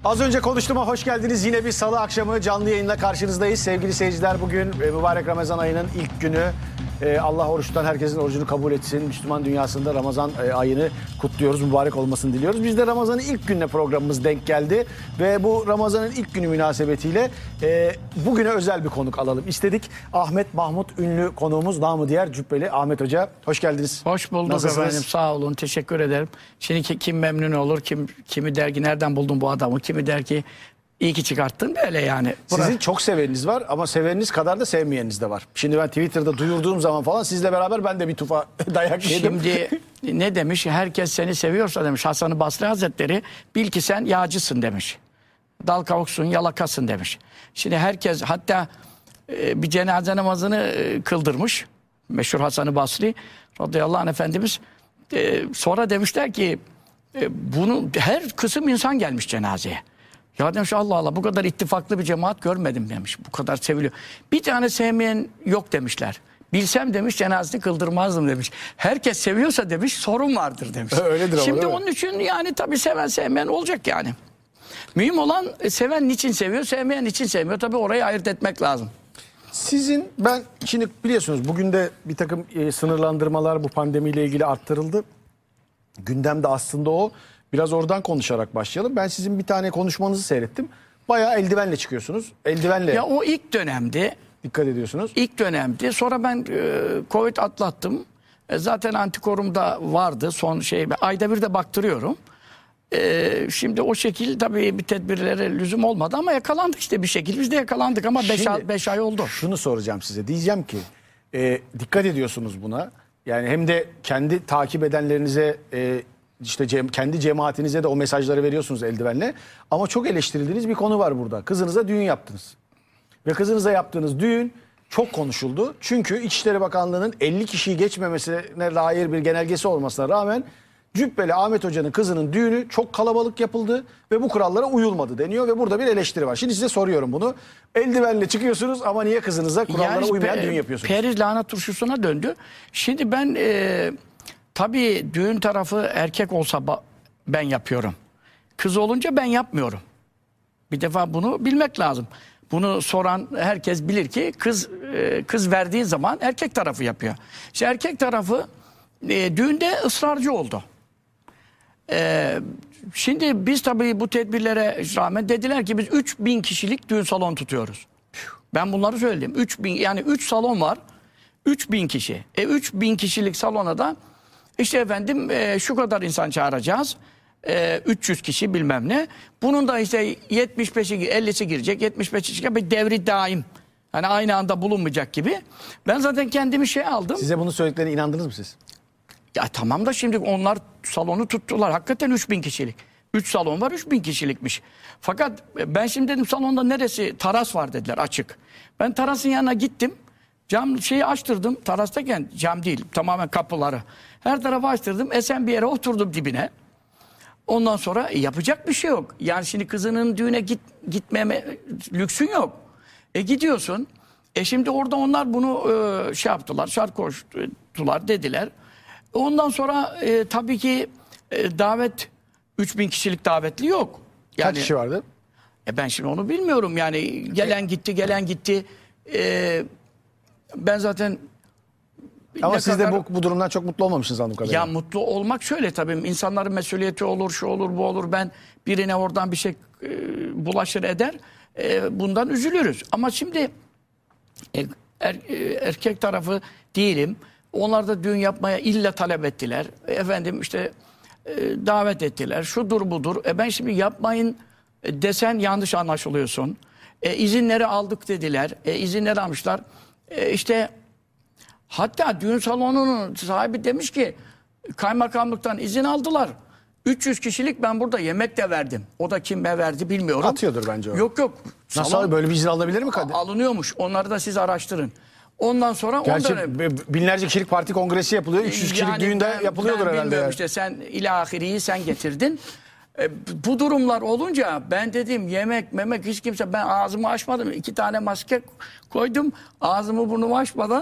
Az önce konuştuğuma hoş geldiniz. Yine bir salı akşamı canlı yayınla karşınızdayız. Sevgili seyirciler, bugün mübarek Ramazan ayının ilk günü. Allah oruçtan herkesin orucunu kabul etsin. Müslüman dünyasında Ramazan ayını kutluyoruz. Mübarek olmasını diliyoruz. Biz de Ramazan'ın ilk gününe programımız denk geldi. Ve bu Ramazan'ın ilk günü münasebetiyle bugüne özel bir konuk alalım istedik. Ahmet Mahmut ünlü konuğumuz, namı diğer Cübbeli Ahmet Hoca. Hoş geldiniz. Hoş bulduk. Nasılsınız? Efendim. Sağ olun. Teşekkür ederim. Şimdi kim memnun olur, kimi der ki nereden buldun bu adamı, kimi der ki İyi ki çıkarttın, böyle yani. Sizin çok seveniniz var ama seveniniz kadar da sevmeyeniniz de var. Şimdi ben Twitter'da duyurduğum zaman falan sizle beraber ben de bir tufa dayak yedim. Şimdi ne demiş? Herkes seni seviyorsa demiş Hasan-ı Basri Hazretleri, bil ki sen yağcısın demiş. Dal kavuksun, yalakasın demiş. Şimdi herkes, hatta bir cenaze namazını kıldırmış. Meşhur Hasan-ı Basri radıyallahu anh Efendimiz. Sonra demişler ki bunu her kısım insan gelmiş cenazeye. Ya demiş, Allah Allah, bu kadar ittifaklı bir cemaat görmedim demiş. Bu kadar seviliyor. Bir tane sevmeyen yok demişler. Bilsem demiş cenazesini kıldırmazdım demiş. Herkes seviyorsa demiş sorun vardır demiş. Öyledir ama, şimdi onun için yani tabii seven sevmeyen olacak yani. Mühim olan seven niçin seviyor, sevmeyen niçin sevmiyor. Tabii orayı ayırt etmek lazım. Sizin, ben şimdi biliyorsunuz bugün de bir takım sınırlandırmalar bu pandemiyle ilgili arttırıldı. Gündemde aslında o. Biraz oradan konuşarak başlayalım. Ben sizin bir tane konuşmanızı seyrettim. Bayağı eldivenle çıkıyorsunuz. Eldivenle. Ya o ilk dönemdi. Dikkat ediyorsunuz. İlk dönemdi. Sonra ben Covid atlattım. Zaten antikorum da vardı. Son ayda bir de baktırıyorum. Şimdi o şekil tabii bir tedbirlere lüzum olmadı ama yakalandık işte bir şekilde. Biz de yakalandık ama 5 ay oldu. Şunu soracağım size. Diyeceğim ki dikkat ediyorsunuz buna. Yani hem de kendi takip edenlerinize işte kendi cemaatinize de o mesajları veriyorsunuz eldivenle. Ama çok eleştirildiğiniz bir konu var burada. Kızınıza düğün yaptınız. Ve kızınıza yaptığınız düğün çok konuşuldu. Çünkü İçişleri Bakanlığı'nın 50 kişiyi geçmemesine dair bir genelgesi olmasına rağmen Cübbeli Ahmet Hoca'nın kızının düğünü çok kalabalık yapıldı ve bu kurallara uyulmadı deniyor ve burada bir eleştiri var. Şimdi size soruyorum bunu. Eldivenle çıkıyorsunuz ama niye kızınıza kurallara uymayan düğün yapıyorsunuz? Periz lahana turşusuna döndü. Şimdi ben tabii düğün tarafı erkek olsa ben yapıyorum. Kız olunca ben yapmıyorum. Bir defa bunu bilmek lazım. Bunu soran herkes bilir ki kız verdiği zaman erkek tarafı yapıyor. İşte erkek tarafı düğünde ısrarcı oldu. Şimdi biz tabii bu tedbirlere rağmen dediler ki biz 3000 kişilik düğün salonu tutuyoruz. Ben bunları söyledim. 3000, yani 3 salon var. 3000 kişi. 3000 kişilik salona da işte efendim şu kadar insan çağıracağız. 300 kişi bilmem ne. Bunun da işte 75'i 50'si girecek. 75'i çıkacak. Bir devri daim. Hani aynı anda bulunmayacak gibi. Ben zaten kendimi aldım. Size bunu söylediklerine inandınız mı siz? Ya tamam da şimdi onlar salonu tuttular. Hakikaten 3000 kişilik. 3 salon var, 3000 kişilikmiş. Fakat ben şimdi dedim salonda neresi? Taras var dediler, açık. Ben terasın yanına gittim. Cam açtırdım. Terastayken cam değil, tamamen kapıları. Her tarafı açtırdım. Esen bir yere oturdum dibine. Ondan sonra yapacak bir şey yok. Yani şimdi kızının düğüne gitmeme lüksün yok. Gidiyorsun. Şimdi orada onlar bunu yaptılar, şart koştular dediler. Ondan sonra tabii ki davet 3000 kişilik davetli yok. Yani, kaç kişi vardı? Ben şimdi onu bilmiyorum yani gelen gitti. Ben zaten ama siz de bu durumdan çok mutlu olmamışsınız anladığım kadarıyla. Ya mutlu olmak şöyle tabii insanların mesuliyeti olur, şu olur, bu olur. Ben birine oradan bir şey bulaşır eder. Bundan üzülürüz. Ama şimdi erkek tarafı değilim. Onlar da düğün yapmaya illa talep ettiler. Efendim işte davet ettiler. Şudur budur. Ben şimdi yapmayın desen yanlış anlaşılıyorsun. İzinleri aldık dediler. İzinleri almışlar. İşte hatta düğün salonunun sahibi demiş ki kaymakamlıktan izin aldılar. 300 kişilik ben burada yemek de verdim. O da kime verdi bilmiyorum. Atıyordur bence o. Yok. Nasıl böyle bir izin alabilir mi? Alınıyormuş. Onları da siz araştırın. Ondan sonra gerçi binlerce kişilik parti kongresi yapılıyor. 300 kişilik yani düğünde yapılıyordur herhalde. Bilmiyorum işte sen ilahiriyi sen getirdin. Bu durumlar olunca ben dedim yemek memek hiç kimse, ben ağzımı açmadım. 2 tane maske koydum. Ağzımı burnumu açmadan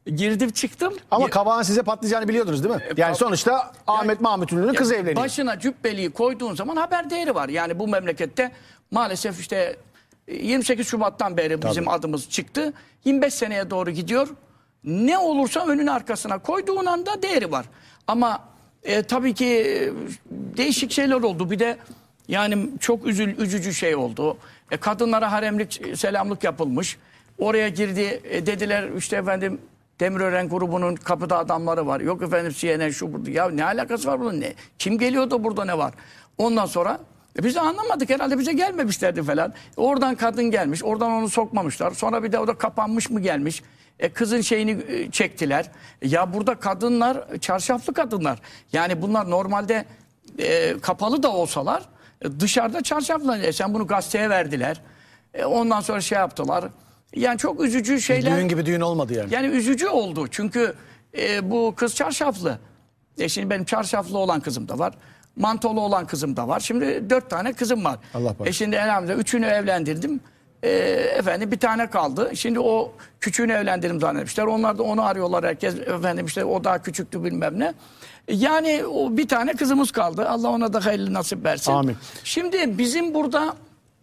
girdim çıktım. Ama kabağın size patlayacağını biliyordunuz değil mi? Yani sonuçta Ahmet Mahmut Ünlü'nün kızı evleniyor. Başına cübbeliği koyduğun zaman haber değeri var. Yani bu memlekette maalesef işte 28 Şubat'tan beri bizim adımız çıktı. 25 seneye doğru gidiyor. Ne olursa önün arkasına koyduğun anda değeri var. Ama tabii ki değişik şeyler oldu. Bir de yani çok üzücü şey oldu. Kadınlara haremlik, selamlık yapılmış. Oraya girdi, dediler işte efendim Demirören grubunun kapıda adamları var. Yok efendim CNN şu burada. Ya ne alakası var bunun? Ne? Kim geliyor da burada ne var? Ondan sonra biz de anlamadık, herhalde bize gelmemişlerdi falan. Oradan kadın gelmiş, oradan onu sokmamışlar. Sonra bir de o da kapanmış mı gelmiş. Kızın şeyini çektiler. Ya burada kadınlar, çarşaflı kadınlar. Yani bunlar normalde kapalı da olsalar dışarıda çarşaflı. Sen bunu gazeteye verdiler. Ondan sonra şey yaptılar. Yani çok üzücü şeyler. Düğün gibi düğün olmadı yani. Yani üzücü oldu. Çünkü bu kız çarşaflı. Şimdi benim çarşaflı olan kızım da var. Mantolu olan kızım da var. Şimdi 4 tane kızım var. Allah bağışlasın. Şimdi elhamdülillah 3'ünü evlendirdim. Efendim bir tane kaldı. Şimdi o küçüğünü evlendirdim zannetmişler. Onlar da onu arıyorlar herkes. Efendim işte o daha küçüktü bilmem ne. Yani o bir tane kızımız kaldı. Allah ona da hayırlı nasip versin. Amin. Şimdi bizim burada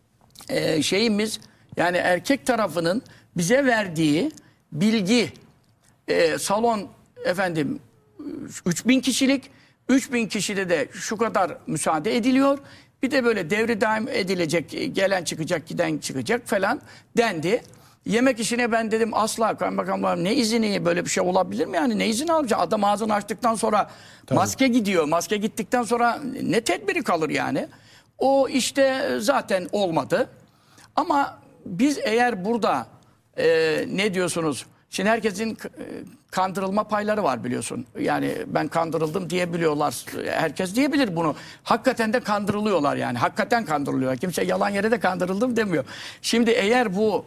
şeyimiz, yani erkek tarafının bize verdiği bilgi, salon efendim 3000 kişilik, 3000 kişide de şu kadar müsaade ediliyor. Bir de böyle devri daim edilecek, gelen çıkacak, giden çıkacak falan dendi. Yemek işine ben dedim asla kaymakamlar ne izini, böyle bir şey olabilir mi yani, ne izin alacak? Adam ağzını açtıktan sonra maske gidiyor. Maske gittikten sonra ne tedbiri kalır yani? O işte zaten olmadı. Ama biz eğer burada ne diyorsunuz? Şimdi herkesin kandırılma payları var biliyorsun. Yani ben kandırıldım diyebiliyorlar. Herkes diyebilir bunu. Hakikaten de kandırılıyorlar yani. Hakikaten kandırılıyor. Kimse yalan yere de kandırıldım demiyor. Şimdi eğer bu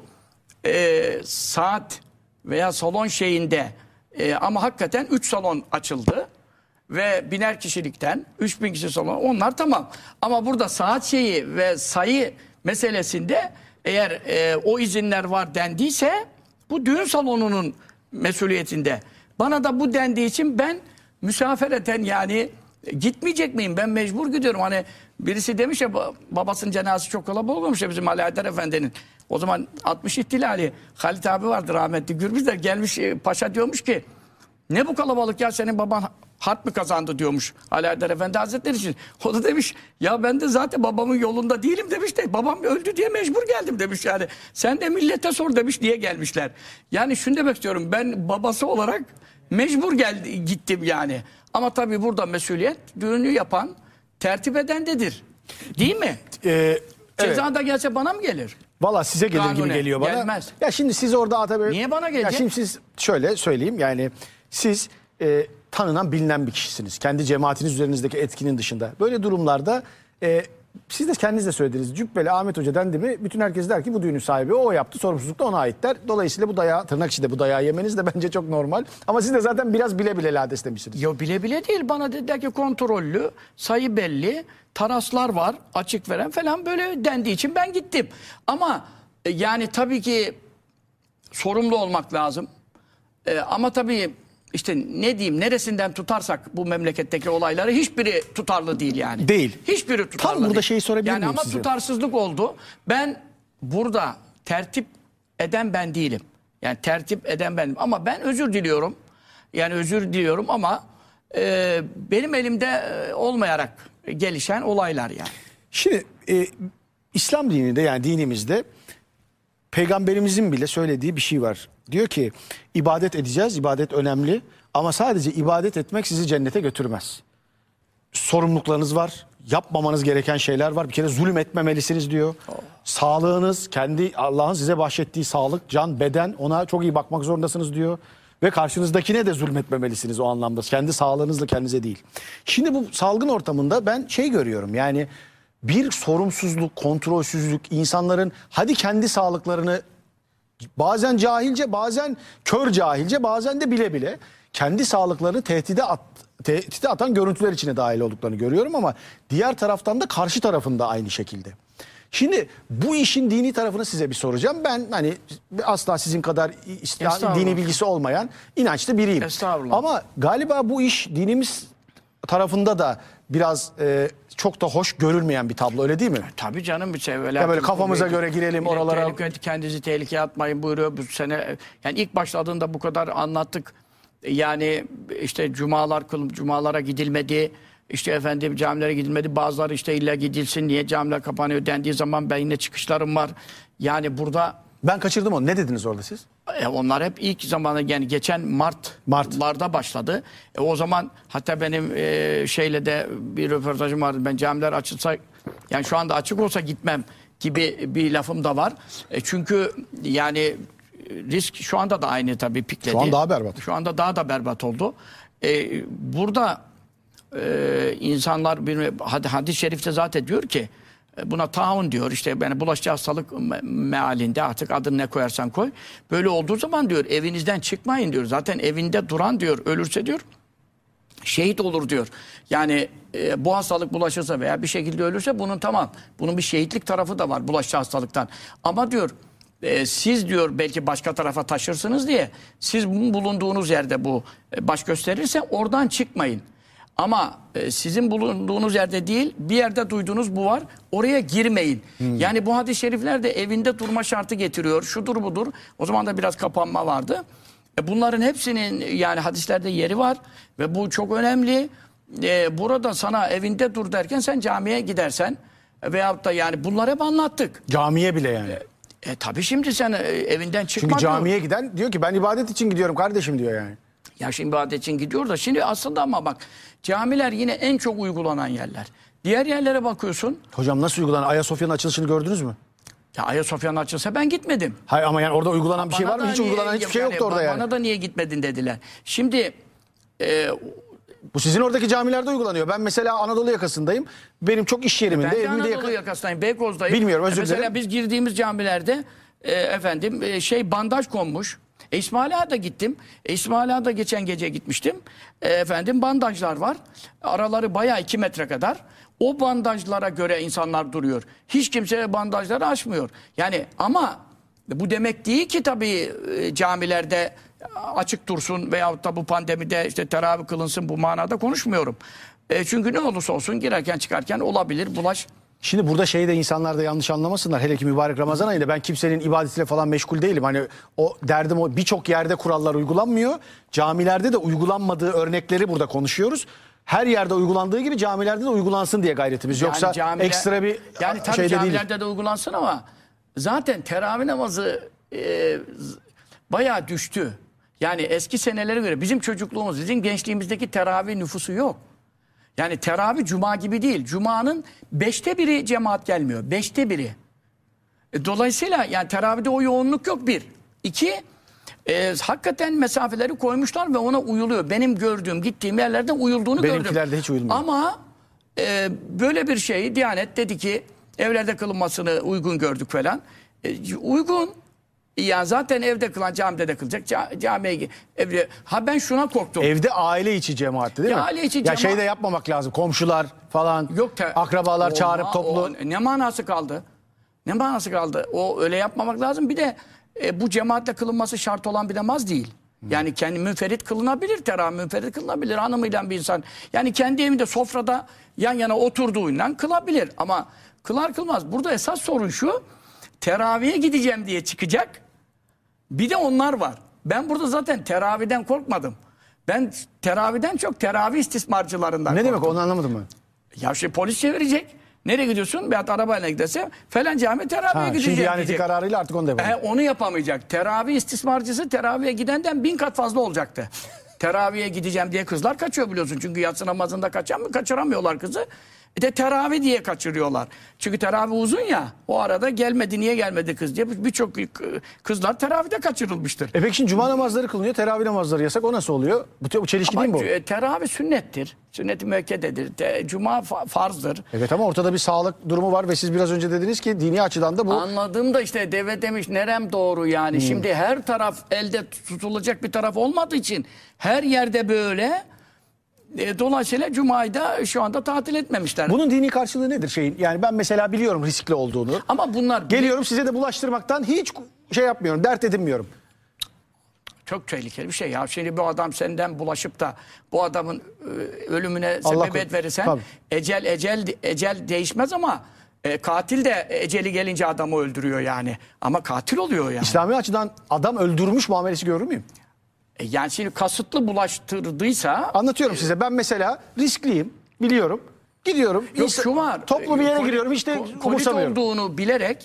saat veya salon şeyinde ama hakikaten 3 salon açıldı ve 1000'er kişilikten 3000 kişi salon, onlar tamam. Ama burada saat şeyi ve sayı meselesinde eğer o izinler var dendiyse bu düğün salonunun mesuliyetinde. Bana da bu dendiği için ben müsafereten yani gitmeyecek miyim? Ben mecbur gidiyorum. Hani birisi demiş ya, babasının cenazesi çok kalabalık olmuş ya bizim Ali Haydar Efendi'nin. O zaman 60 ihtilali. Halit abi vardı rahmetli, Gürbüz de gelmiş paşa diyormuş ki ne bu kalabalık ya, senin baban harp mi kazandı diyormuş Ali Haydar Efendi Hazretleri için. O da demiş ya ben de zaten babamın yolunda değilim demiş de babam öldü diye mecbur geldim demiş yani. Sen de millete sor demiş diye gelmişler. Yani şunu demek istiyorum, ben babası olarak mecbur gittim yani. Ama tabii burada mesuliyet düğünü yapan, tertip edendedir. Değil mi? Ceza evet. da gelse bana mı gelir? Valla size gelir gibi Kanuni, geliyor bana. gelmez. Ya şimdi siz orada Atabey... Niye bana gelecek? Ya şimdi siz şöyle söyleyeyim yani siz tanınan bilinen bir kişisiniz. Kendi cemaatiniz üzerinizdeki etkinin dışında. Böyle durumlarda siz de kendiniz de söylediniz. Cübbeli Ahmet Hoca dendi mi bütün herkes der ki bu düğünün sahibi o yaptı. Sorumsuzluk da ona ait der. Dolayısıyla bu dayağı, tırnak içinde bu dayağı yemeniz de bence çok normal. Ama siz de zaten biraz bile bile lades demişsiniz. Yo bile bile değil, bana dediler ki kontrollü, sayı belli, taraslar var, açık veren falan, böyle dendiği için ben gittim. Ama yani tabii ki sorumlu olmak lazım. Ama tabii işte ne diyeyim, neresinden tutarsak bu memleketteki olayları hiçbiri tutarlı değil yani. Değil. Hiçbiri tutarlı Tam burada değil. şeyi sorabilir yani miyim ama size? tutarsızlık oldu. Ben burada tertip eden ben değilim. Yani tertip eden benim. Ama ben özür diliyorum. Yani özür diliyorum ama benim elimde olmayarak gelişen olaylar yani. Şimdi İslam dininde yani dinimizde Peygamberimizin bile söylediği bir şey var. Diyor ki ibadet edeceğiz, ibadet önemli ama sadece ibadet etmek sizi cennete götürmez. Sorumluluklarınız var, yapmamanız gereken şeyler var. Bir kere zulüm etmemelisiniz diyor. Sağlığınız, kendi Allah'ın size bahşettiği sağlık, can, beden, ona çok iyi bakmak zorundasınız diyor. Ve karşınızdakine de zulmetmemelisiniz o anlamda. Kendi sağlığınızla kendinize değil. Şimdi bu salgın ortamında ben şey görüyorum yani bir sorumsuzluk, kontrolsüzlük, insanların hadi kendi sağlıklarını bazen cahilce, bazen kör cahilce, bazen de bile bile kendi sağlıklarını tehdide atan görüntüler içine dahil olduklarını görüyorum ama diğer taraftan da karşı tarafında aynı şekilde. Şimdi bu işin dini tarafını size bir soracağım. Ben hani asla sizin kadar dini bilgisi olmayan inançlı biriyim. Estağfurullah. Ama galiba bu iş dinimiz tarafında da biraz çok da hoş görülmeyen bir tablo, öyle değil mi? Tabii canım, bir şey öyle. Ya böyle kafamıza göre girelim oralara. Kendinizi tehlikeye atmayın buyuruyor bu sene. Yani ilk başladığında bu kadar anlattık. Yani işte cumalara gidilmedi. İşte efendim camilere gidilmedi. Bazıları işte illa gidilsin, niye camiler kapanıyor dendiği zaman ben yine çıkışlarım var. Yani burada Ben kaçırdım onu. Ne dediniz orada siz? onlar hep ilk zamanı, yani geçen Mart'larda başladı. O zaman hatta benim şeyle de bir röportajım vardı. Ben camiler açılsa, yani şu anda açık olsa gitmem gibi bir lafım da var. Çünkü yani risk şu anda da aynı tabii, pikledi. Şu an daha berbat. Şu anda daha da berbat oldu. Burada insanlar hadis-i şerifte zaten diyor ki, buna taun diyor, işte yani bulaşıcı hastalık mealinde, artık adını ne koyarsan koy. Böyle olduğu zaman diyor evinizden çıkmayın diyor. Zaten evinde duran diyor ölürse diyor şehit olur diyor. Yani bu hastalık bulaşırsa veya bir şekilde ölürse bunun bir şehitlik tarafı da var bulaşıcı hastalıktan. Ama diyor siz diyor belki başka tarafa taşırsınız diye, siz bulunduğunuz yerde bu baş gösterirse oradan çıkmayın. Ama sizin bulunduğunuz yerde değil, bir yerde duyduğunuz bu var, oraya girmeyin. Yani bu hadis-i şerifler de evinde durma şartı getiriyor. Şudur budur. O zaman da biraz kapanma vardı. Bunların hepsinin yani hadislerde yeri var ve bu çok önemli. Burada sana evinde dur derken sen camiye gidersen veyahut da, yani bunları hep anlattık. Camiye bile yani. Tabii şimdi sen evinden çıkma. Çünkü camiye giden diyor ki ben ibadet için gidiyorum kardeşim diyor yani. Ya şimdi ibadet için gidiyor da şimdi aslında, ama bak camiler yine en çok uygulanan yerler. Diğer yerlere bakıyorsun. Hocam nasıl uygulanan? Ayasofya'nın açılışını gördünüz mü? Ya Ayasofya'nın açılsa ben gitmedim. Hayır ama yani orada uygulanan bir şey var mı? Hiç uygulanan hiçbir şey yoktu orada yani. Bana da niye gitmedin dediler. Şimdi bu sizin oradaki camilerde uygulanıyor. Ben mesela Anadolu yakasındayım. Benim çok iş yeriminde, ben de evimde Anadolu yakasındayım, Beykoz'dayım. Bilmiyorum, özür dilerim. Mesela biz girdiğimiz camilerde bandaj konmuş. İsmaila da gittim. İsmaila da geçen gece gitmiştim. Bandajlar var. Araları bayağı 2 metre kadar. O bandajlara göre insanlar duruyor. Hiç kimse bandajları aşmıyor. Yani ama bu demek değil ki tabii camilerde açık dursun veyahut da bu pandemide işte teravih kılınsın, bu manada konuşmuyorum. Çünkü ne olursa olsun girerken çıkarken olabilir bulaş. Şimdi burada de insanlar da yanlış anlamasınlar. Hele ki mübarek Ramazan ayında ben kimsenin ibadetiyle falan meşgul değilim. Hani o derdim o, birçok yerde kurallar uygulanmıyor. Camilerde de uygulanmadığı örnekleri burada konuşuyoruz. Her yerde uygulandığı gibi camilerde de uygulansın diye gayretimiz. Yoksa ekstra bir yani tabii şey de değil. camilerde de uygulansın ama zaten teravih namazı bayağı düştü. Yani eski senelere göre bizim çocukluğumuz, bizim gençliğimizdeki teravih nüfusu yok. Yani teravih cuma gibi değil. Cuma'nın 1/5 cemaat gelmiyor. 1/5. Dolayısıyla yani teravihde o yoğunluk yok, bir. 2, hakikaten mesafeleri koymuşlar ve ona uyuluyor. Benim gördüğüm, gittiğim yerlerde uyulduğunu gördüm. Benimkilerde hiç uyulmuyor. Ama böyle bir şeyi Diyanet dedi ki evlerde kılınmasını uygun gördük falan. Uygun. Yani zaten evde kılan camide de kılacak. Camiye evde. Ben şuna korktum. Evde aile içi cemaatti değil mi? Aile içi ya de yapmamak lazım. Komşular falan. Yok, akrabalar çağırıp toplu. Ne manası kaldı? Ne manası kaldı? O öyle yapmamak lazım. Bir de bu cemaatle kılınması şart olan bir namaz değil. Yani kendi münferit kılınabilir, teravih münferit kılınabilir hanımıyla bir insan. Yani kendi evinde sofrada yan yana oturduğundan kılabilir. Ama kılar kılmaz. Burada esas sorun şu. Teravihe gideceğim diye çıkacak. Bir de onlar var. Ben burada zaten teravihden korkmadım. Ben teravihden çok teravih istismarcılarından korktum. Ne demek, onu anlamadım ben. Ya polis çevirecek. Nereye gidiyorsun? Veyahut arabayla giderse falan cami teravihe gidecek. Şimdi Diyanet'in kararıyla artık onu da yapalım. Onu yapamayacak. Teravih istismarcısı teravihe gidenden 1000 kat fazla olacaktı. Teravihe gideceğim diye kızlar kaçıyor biliyorsun. Çünkü yatsı namazında kaçıramıyorlar kızı. De teravih diye kaçırıyorlar. Çünkü teravih uzun ya. O arada gelmedi, niye gelmedi kız diye birçok kızlar teravihde kaçırılmıştır. Peki şimdi cuma namazları kılınıyor, teravih namazları yasak. O nasıl oluyor? Bu çelişki değil mi bu? Teravih sünnettir. Sünnet-i müekkededir. Cuma farzdır. Evet ama ortada bir sağlık durumu var ve siz biraz önce dediniz ki dini açıdan da bu. Anladım da işte devlet demiş nerem doğru yani. Şimdi her taraf elde tutulacak bir taraf olmadığı için her yerde böyle Dolayısıyla Cuma'yı da şu anda tatil etmemişler. Bunun dini karşılığı nedir şeyin? Yani ben mesela biliyorum riskli olduğunu. Ama bunlar Geliyorum size de bulaştırmaktan hiç şey yapmıyorum, dert edinmiyorum. çok tehlikeli bir şey ya. Şimdi bu adam senden bulaşıp da bu adamın ölümüne Allah sebebiyet verirsen tabii. ecel değişmez ama katil de eceli gelince adamı öldürüyor yani. Ama katil oluyor yani. İslami açıdan adam öldürmüş muamelesi görür müyüm? Yani şimdi kasıtlı bulaştırdıysa Anlatıyorum size. Ben mesela riskliyim, biliyorum. Gidiyorum. yok şu var. Toplu bir yere giriyorum. Hiç de Kolit umursamıyorum. olduğunu bilerek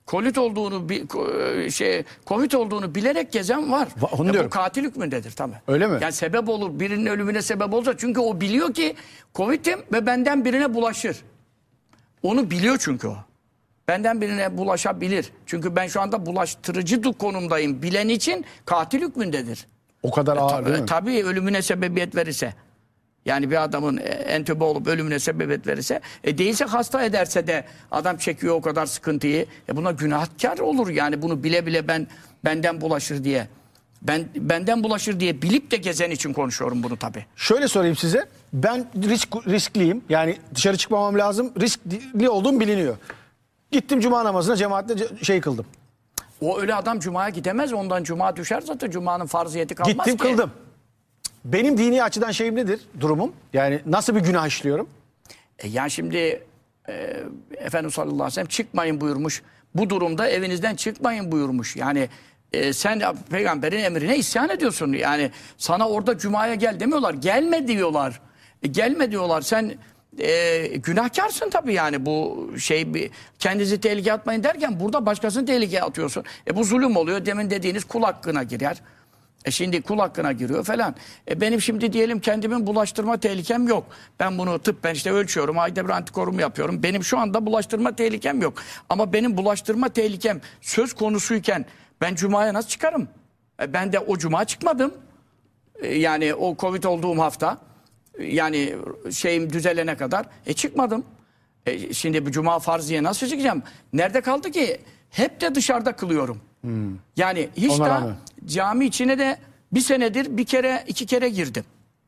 Covid olduğunu bilerek gezen var. Onu Bu diyorum. katil hükmündedir tabii. Öyle mi? Yani sebep olur, birinin ölümüne sebep olsa çünkü o biliyor ki Covid'im ve benden birine bulaşır. Onu biliyor çünkü o. Benden birine bulaşabilir. Çünkü ben şu anda bulaştırıcı konumdayım. Bilen için katil hükmündedir. O kadar ağır değil mi? Tabii ölümüne sebebiyet verirse. Yani bir adamın entübe olup ölümüne sebebiyet verirse, değilse hasta ederse de adam çekiyor o kadar sıkıntıyı. Buna günahkar olur yani bunu bile bile benden bulaşır diye. Benden bulaşır diye bilip de gezen için konuşuyorum bunu tabii. Şöyle sorayım size. Ben riskliyim. Yani dışarı çıkmamam lazım. Riskli olduğum biliniyor. Gittim cuma namazına cemaatle şey kıldım. O öyle adam cumaya gidemez. Ondan cuma düşer zaten. Cumanın farziyeti kalmaz Gittim ki. kıldım. Benim dini açıdan şeyim nedir? Durumum. Yani nasıl bir günah işliyorum? Yani şimdi Efendimiz sallallahu aleyhi ve sellem çıkmayın buyurmuş. Bu durumda evinizden çıkmayın buyurmuş. Yani sen peygamberin emrine isyan ediyorsun. Yani sana orada cumaya gel demiyorlar. Gelme diyorlar. Gelme diyorlar. Sen günahkarsın tabii yani bu şey kendinizi tehlikeye atmayın derken burada başkasını tehlikeye atıyorsun. Bu zulüm oluyor. Demin dediğiniz kul hakkına girer. Şimdi kul hakkına giriyor falan. Benim şimdi diyelim kendimin bulaştırma tehlikem yok. Ben bunu tıbben işte ölçüyorum. Ayda bir antikorumu yapıyorum. Benim şu anda bulaştırma tehlikem yok. Ama benim bulaştırma tehlikem söz konusuyken ben cumaya nasıl çıkarım? Ben de o cuma çıkmadım. Yani o Covid olduğum hafta. Yani şeyim düzelene kadar. Çıkmadım. Şimdi bu cuma farziye nasıl çıkacağım? Nerede kaldı ki? Hep de dışarıda kılıyorum. Yani hiç daha cami içine de bir senedir bir kere iki kere girdim.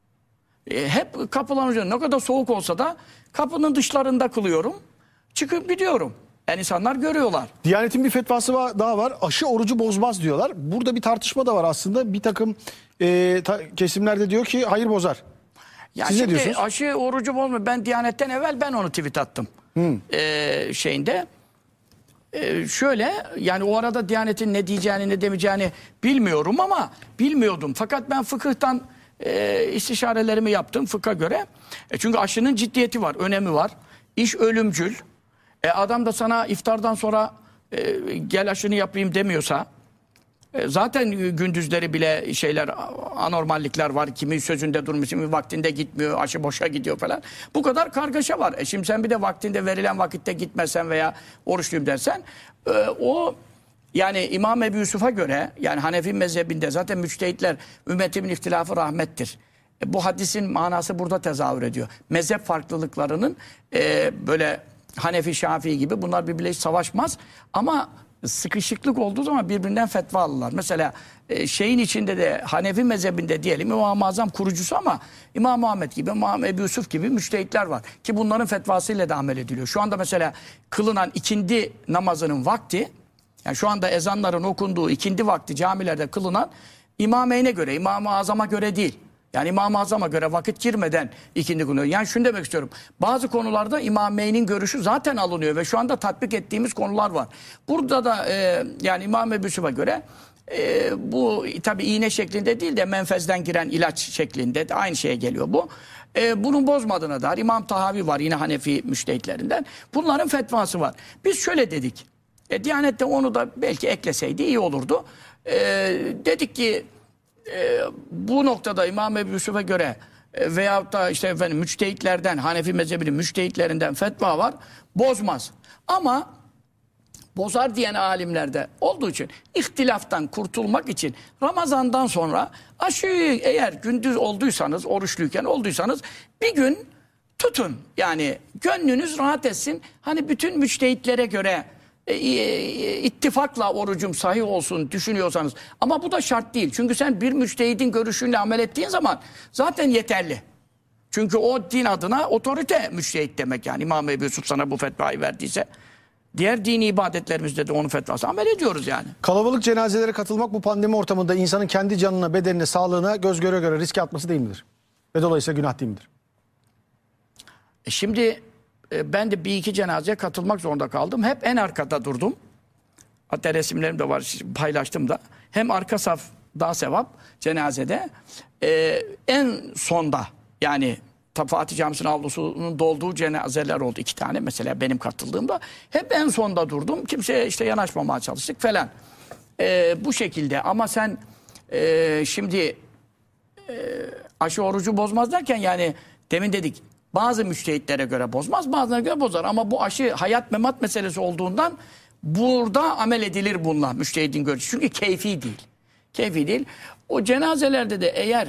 Hep kapıların üzerinde ne kadar soğuk olsa da kapının dışlarında kılıyorum. Çıkıp gidiyorum. Yani insanlar görüyorlar. Diyanet'in bir fetvası daha var. Aşı orucu bozmaz diyorlar. Burada bir tartışma da var aslında. Bir takım kesimlerde diyor ki hayır bozar. Ya Siz ne diyorsunuz? Aşı orucu bozmuyor. Ben Diyanet'ten evvel ben onu tweet attım. Şeyinde. Şöyle yani o arada Diyanet'in ne diyeceğini ne demeyeceğini bilmiyorum ama bilmiyordum. Fakat ben fıkıhtan istişarelerimi yaptım fıkha göre. Çünkü aşının ciddiyeti var, önemi var. İş ölümcül. Adam da sana iftardan sonra gel aşını yapayım demiyorsa zaten gündüzleri bile şeyler anormallikler var. Kimi sözünde durmuş, kimi vaktinde gitmiyor, aşı boşa gidiyor falan. Bu kadar kargaşa var. Şimdi sen bir de vaktinde verilen vakitte gitmezsen veya oruçluyum dersen o yani İmam Ebu Yusuf'a göre yani Hanefi mezhebinde zaten müçtehitler ümmetimin ihtilafı rahmettir. Bu hadisin manası burada tezahür ediyor. Mezhep farklılıklarının böyle Hanefi, Şafii gibi bunlar birbirleriyle savaşmaz ama sıkışıklık olduğu zaman birbirinden fetva alırlar. Mesela şeyin içinde de Hanefi mezhebinde diyelim İmam-ı Azam kurucusu ama İmam Muhammed gibi, İmam Ebu Yusuf gibi müçtehitler var. Ki bunların fetvasıyla da amel ediliyor. Şu anda mesela kılınan ikindi namazının vakti, yani şu anda ezanların okunduğu ikindi vakti camilerde kılınan İmameyn'e göre, İmam-ı Azam'a göre değil. Yani İmam-ı Azam'a göre vakit girmeden ikindi kılınıyor. Yani şunu demek istiyorum. Bazı konularda İmameyn'in görüşü zaten alınıyor ve şu anda tatbik ettiğimiz konular var. Burada da yani İmam Ebu Yusuf'a göre bu tabi iğne şeklinde değil de menfezden giren ilaç şeklinde de aynı şeye geliyor bu. Bunun bozmadığına dair İmam Tahavi var yine Hanefi müştehitlerinden. Bunların fetvası var. Biz şöyle dedik. Diyanet de onu da belki ekleseydi iyi olurdu. Dedik ki bu noktada İmam Ebu Yusuf'a göre veyahut da işte efendim müçtehitlerden, Hanefi mezhebinin müçtehitlerinden fetva var. Bozmaz. Ama bozar diyen alimlerde olduğu için ihtilaftan kurtulmak için Ramazan'dan sonra aşıyı eğer gündüz olduysanız, oruçluyken olduysanız bir gün tutun. Yani gönlünüz rahat etsin. Hani bütün müçtehitlere göre ittifakla orucum sahih olsun düşünüyorsanız. Ama bu da şart değil. Çünkü sen bir müçtehidin görüşüyle amel ettiğin zaman zaten yeterli. Çünkü o din adına otorite müştehit demek yani. İmam Ebu Yusuf sana bu fetvayı verdiyse diğer dini ibadetlerimizde de onun fetvası amel ediyoruz yani. Kalabalık cenazelere katılmak bu pandemi ortamında insanın kendi canına, bedenine, sağlığına göz göre göre riske atması değil midir? Ve dolayısıyla günah değil midir? Şimdi ben de bir iki cenazeye katılmak zorunda kaldım. Hep en arkada durdum. Hatta resimlerim de var, paylaştım da. Hem arka saf daha sevap cenazede. En sonda yani Fatih Camisi'nin avlusunun dolduğu cenazeler oldu 2 tane. Mesela benim katıldığımda hep en sonda durdum. Kimseye işte yanaşmamaya çalıştık falan. Bu şekilde ama sen şimdi aşı orucu bozmaz derken yani demin dedik bazı müştehitlere göre bozmaz, bazılarına göre bozar. Ama bu aşı hayat memat meselesi olduğundan burada amel edilir bununla müştehidin görüşü. Çünkü keyfi değil. Keyfi değil. O cenazelerde de eğer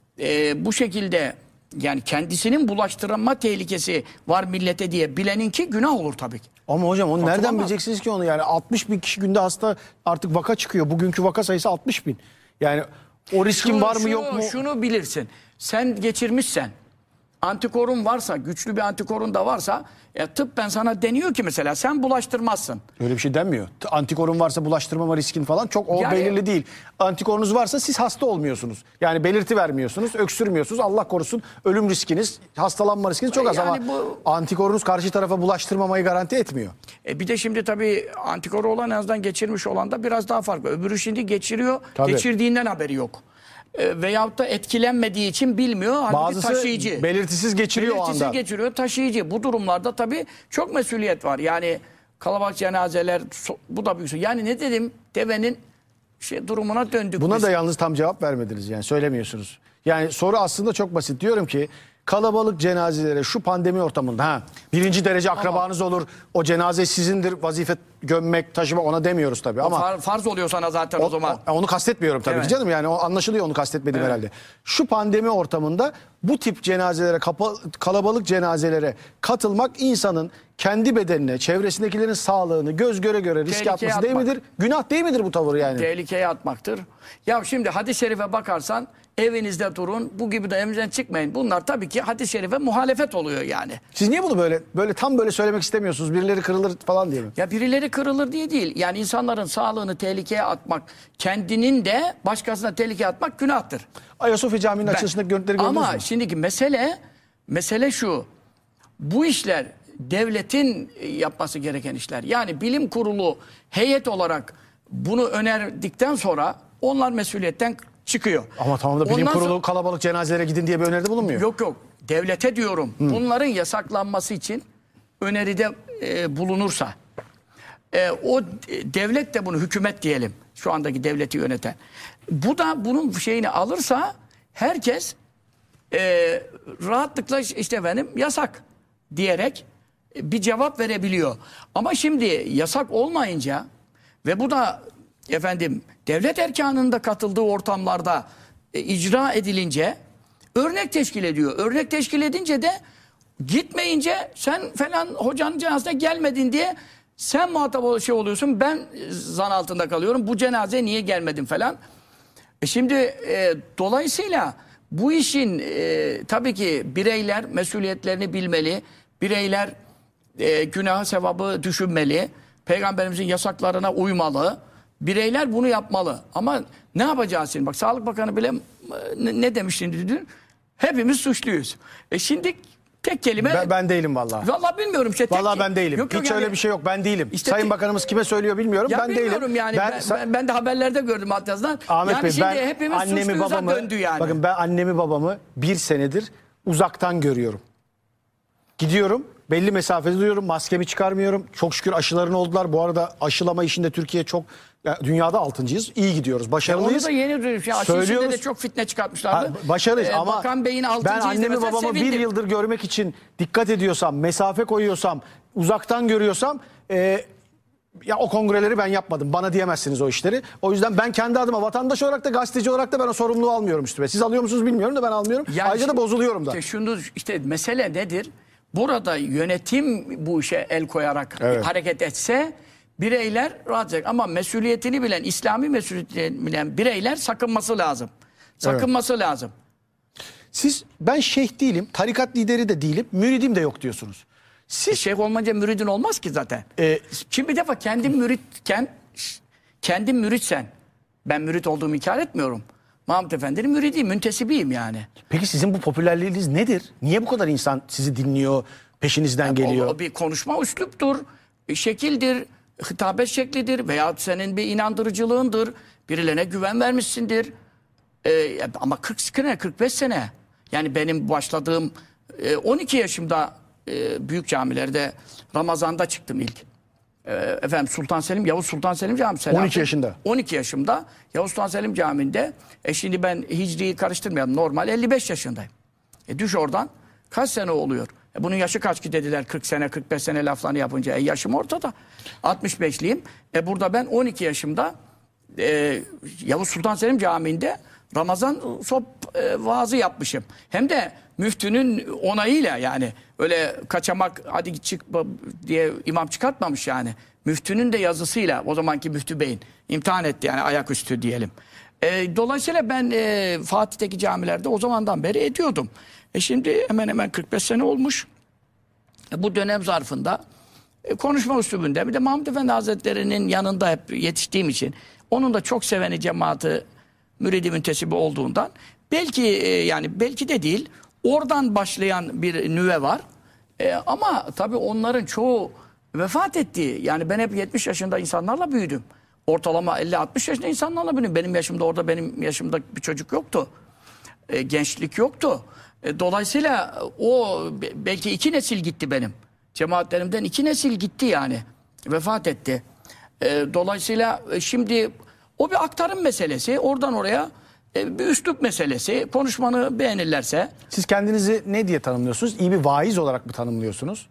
bu şekilde yani kendisinin bulaştırma tehlikesi var millete diye bileninki günah olur tabii ki. Ama hocam onu nereden Katılamaz. bileceksiniz ki onu? Yani 60 bin kişi günde hasta artık vaka çıkıyor. Bugünkü vaka sayısı 60 bin. Yani o riskin var mı yok mu? Şunu bilirsin. Sen geçirmişsen, antikorun varsa, güçlü bir antikorun da varsa tıbben sana deniyor ki mesela sen bulaştırmazsın. Öyle bir şey denmiyor. Antikorun varsa bulaştırmama riskin falan çok o Yani- belirli değil. Antikorunuz varsa siz hasta olmuyorsunuz. Yani belirti vermiyorsunuz, öksürmüyorsunuz. Allah korusun ölüm riskiniz, hastalanma riskiniz çok az Yani ama bu- antikorunuz karşı tarafa bulaştırmamayı garanti etmiyor. Bir de şimdi tabii antikoru olan en azından geçirmiş olan da biraz daha farklı. Öbürü şimdi geçiriyor, Tabii. geçirdiğinden haberi yok. Veyahut da etkilenmediği için bilmiyor. Halbuki Bazısı taşıyıcı. belirtisiz geçiriyor o Belirtisiz anda. geçiriyor, taşıyıcı. Bu durumlarda tabii çok mesuliyet var. Yani kalabalık cenazeler, bu da büyük. Yani ne dedim, devenin durumuna döndük Buna biz. da yalnız tam cevap vermediniz yani söylemiyorsunuz. Yani soru aslında çok basit. Diyorum ki kalabalık cenazelere şu pandemi ortamında birinci derece akrabanız olur. O cenaze sizindir. Vazife gömmek, taşımak ona demiyoruz tabii ama Farz oluyor sana zaten o zaman. onu kastetmiyorum tabii Evet. ki canım. Yani o anlaşılıyor onu kastetmediğim herhalde. Şu pandemi ortamında bu tip cenazelere, kalabalık cenazelere katılmak insanın kendi bedenine, çevresindekilerin sağlığını göz göre göre riske Tehlikeye atması değil atmak. midir? Günah değil midir bu tavır yani? Tehlikeye atmaktır. Ya şimdi hadis-i şerife bakarsan evinizde durun, bu gibi de evinizden çıkmayın. Bunlar tabii ki hadis-i şerife muhalefet oluyor yani. Siz niye bunu böyle tam böyle söylemek istemiyorsunuz? Birileri kırılır falan diye mi? Ya birileri kırılır diye değil. Yani insanların sağlığını tehlikeye atmak, kendinin de başkasına tehlikeye atmak günahtır. Ayasofya Camii'nin açılışındaki görüntüleri gördünüz Ama mü? şimdiki mesele şu. Bu işler devletin yapması gereken işler. Yani bilim kurulu heyet olarak bunu önerdikten sonra onlar mesuliyetten çıkıyor. Ama tamam da bilim Ondan kurulu sonra- kalabalık cenazelere gidin diye bir öneride bulunmuyor. Yok. Devlete diyorum. Bunların yasaklanması için öneride bulunursa devlet de bunu hükümet diyelim. Şu andaki devleti yöneten. Bu da bunun şeyini alırsa herkes rahatlıkla işte efendim yasak diyerek bir cevap verebiliyor. Ama şimdi yasak olmayınca ve bu da efendim devlet erkanında katıldığı ortamlarda icra edilince örnek teşkil ediyor. Örnek teşkil edince de gitmeyince sen falan hocanın cenazesine gelmedin diye sen muhatap oluyorsun. Ben zan altında kalıyorum. Bu cenazeye niye gelmedin falan. Şimdi dolayısıyla bu işin tabii ki bireyler mesuliyetlerini bilmeli. Bireyler günahı sevabı düşünmeli. Peygamberimizin yasaklarına uymalı. Bireyler bunu yapmalı. Ama ne yapacağız şimdi? Bak Sağlık Bakanı bile ne demiş şimdi dün? Hepimiz suçluyuz. Şimdi tek kelime... Ben değilim vallahi. Vallahi bilmiyorum. İşte Vallahi ben değilim. Yok, Hiç yani- öyle bir şey yok. Ben değilim. İşte Sayın Bakanımız kime söylüyor bilmiyorum. Ya Ben bilmiyorum değilim. yani. Ben de haberlerde gördüm altyazıdan. Ahmet Yani Bey şimdi ben hepimiz annemi suçluyuza babamı döndü yani. bakın ben annemi babamı bir senedir uzaktan görüyorum. Gidiyorum belli mesafede duruyorum maskemi çıkarmıyorum. Çok şükür aşıların oldular. Bu arada aşılama işinde Türkiye çok dünyada 6.'yız. İyi gidiyoruz. Onu Başarılıyız. da yeni duymuş. Ya aşı içinde de çok fitne çıkartmışlardı. Başarılıyız ama Bakan Bey'in 6. ben annemi babamı bir yıldır görmek için dikkat ediyorsam, mesafe koyuyorsam, uzaktan görüyorsam ya o kongreleri ben yapmadım. Bana diyemezsiniz o işleri. O yüzden ben kendi adıma vatandaş olarak da gazeteci olarak da ben o sorumluluğu almıyorum üstüme. Siz alıyor musunuz bilmiyorum da ben almıyorum. Yani Ayrıca da bozuluyorum da. İşte mesele nedir? Burada yönetim bu işe el koyarak Evet. hareket etse bireyler rahat edecek. Ama mesuliyetini bilen, İslami mesuliyetini bilen bireyler sakınması lazım. Sakınması lazım. Siz ben şeyh değilim, tarikat lideri de değilim, müridim de yok diyorsunuz. Siz Şeyh olmayınca müridin olmaz ki zaten. Şimdi bir defa kendin müritsen, ben mürit olduğumu inkar etmiyorum. Mahmut Efendi'nin müridiyim, müntesibiyim yani. peki sizin bu popülerliğiniz nedir? Niye bu kadar insan sizi dinliyor, peşinizden geliyor? O bir konuşma üsluptur, şekildir, hitabet şeklidir veya senin bir inandırıcılığındır. Birilerine güven vermişsindir. Ama 40 sene, 45 sene. Yani benim başladığım 12 yaşımda büyük camilerde Ramazan'da çıktım ilk. Efendim Yavuz Sultan Selim Camii. 12 yaşında. 12 yaşımda Yavuz Sultan Selim Camii'nde. Şimdi ben hicriyi karıştırmayalım. Normal 55 yaşındayım. Düş oradan. Kaç sene oluyor? Bunun yaşı kaç ki dediler 40 sene 45 sene laflarını yapınca. Yaşım ortada. 65'liyim. Burada ben 12 yaşımda Yavuz Sultan Selim Camii'nde Ramazan vaazı yapmışım. Hem de müftünün onayıyla yani. Öyle kaçamak hadi çık diye imam çıkartmamış yani. Müftünün de yazısıyla o zamanki müftü beyin imtihan etti yani ayaküstü diyelim. Dolayısıyla ben Fatih'teki camilerde o zamandan beri ediyordum. Şimdi hemen hemen 45 sene olmuş. Bu dönem zarfında konuşma üslubunda bir de Mahmut Efendi Hazretleri'nin yanında hep yetiştiğim için onun da çok seveni cemaati müridi müntesibi olduğundan belki yani belki de değil oradan başlayan bir nüve var. Ama tabii onların çoğu vefat etti. Yani ben hep 70 yaşında insanlarla büyüdüm. Ortalama 50-60 yaşında insanlarla büyüdüm. Benim yaşımda orada benim yaşımda bir çocuk yoktu. Gençlik yoktu. Dolayısıyla o belki 2 nesil gitti benim. Cemaatlerimden 2 nesil gitti yani. Vefat etti. Dolayısıyla şimdi o bir aktarım meselesi. Oradan oraya bir üslup meselesi. Konuşmanı beğenirlerse. Siz kendinizi ne diye tanımlıyorsunuz? İyi bir vaiz olarak mı tanımlıyorsunuz?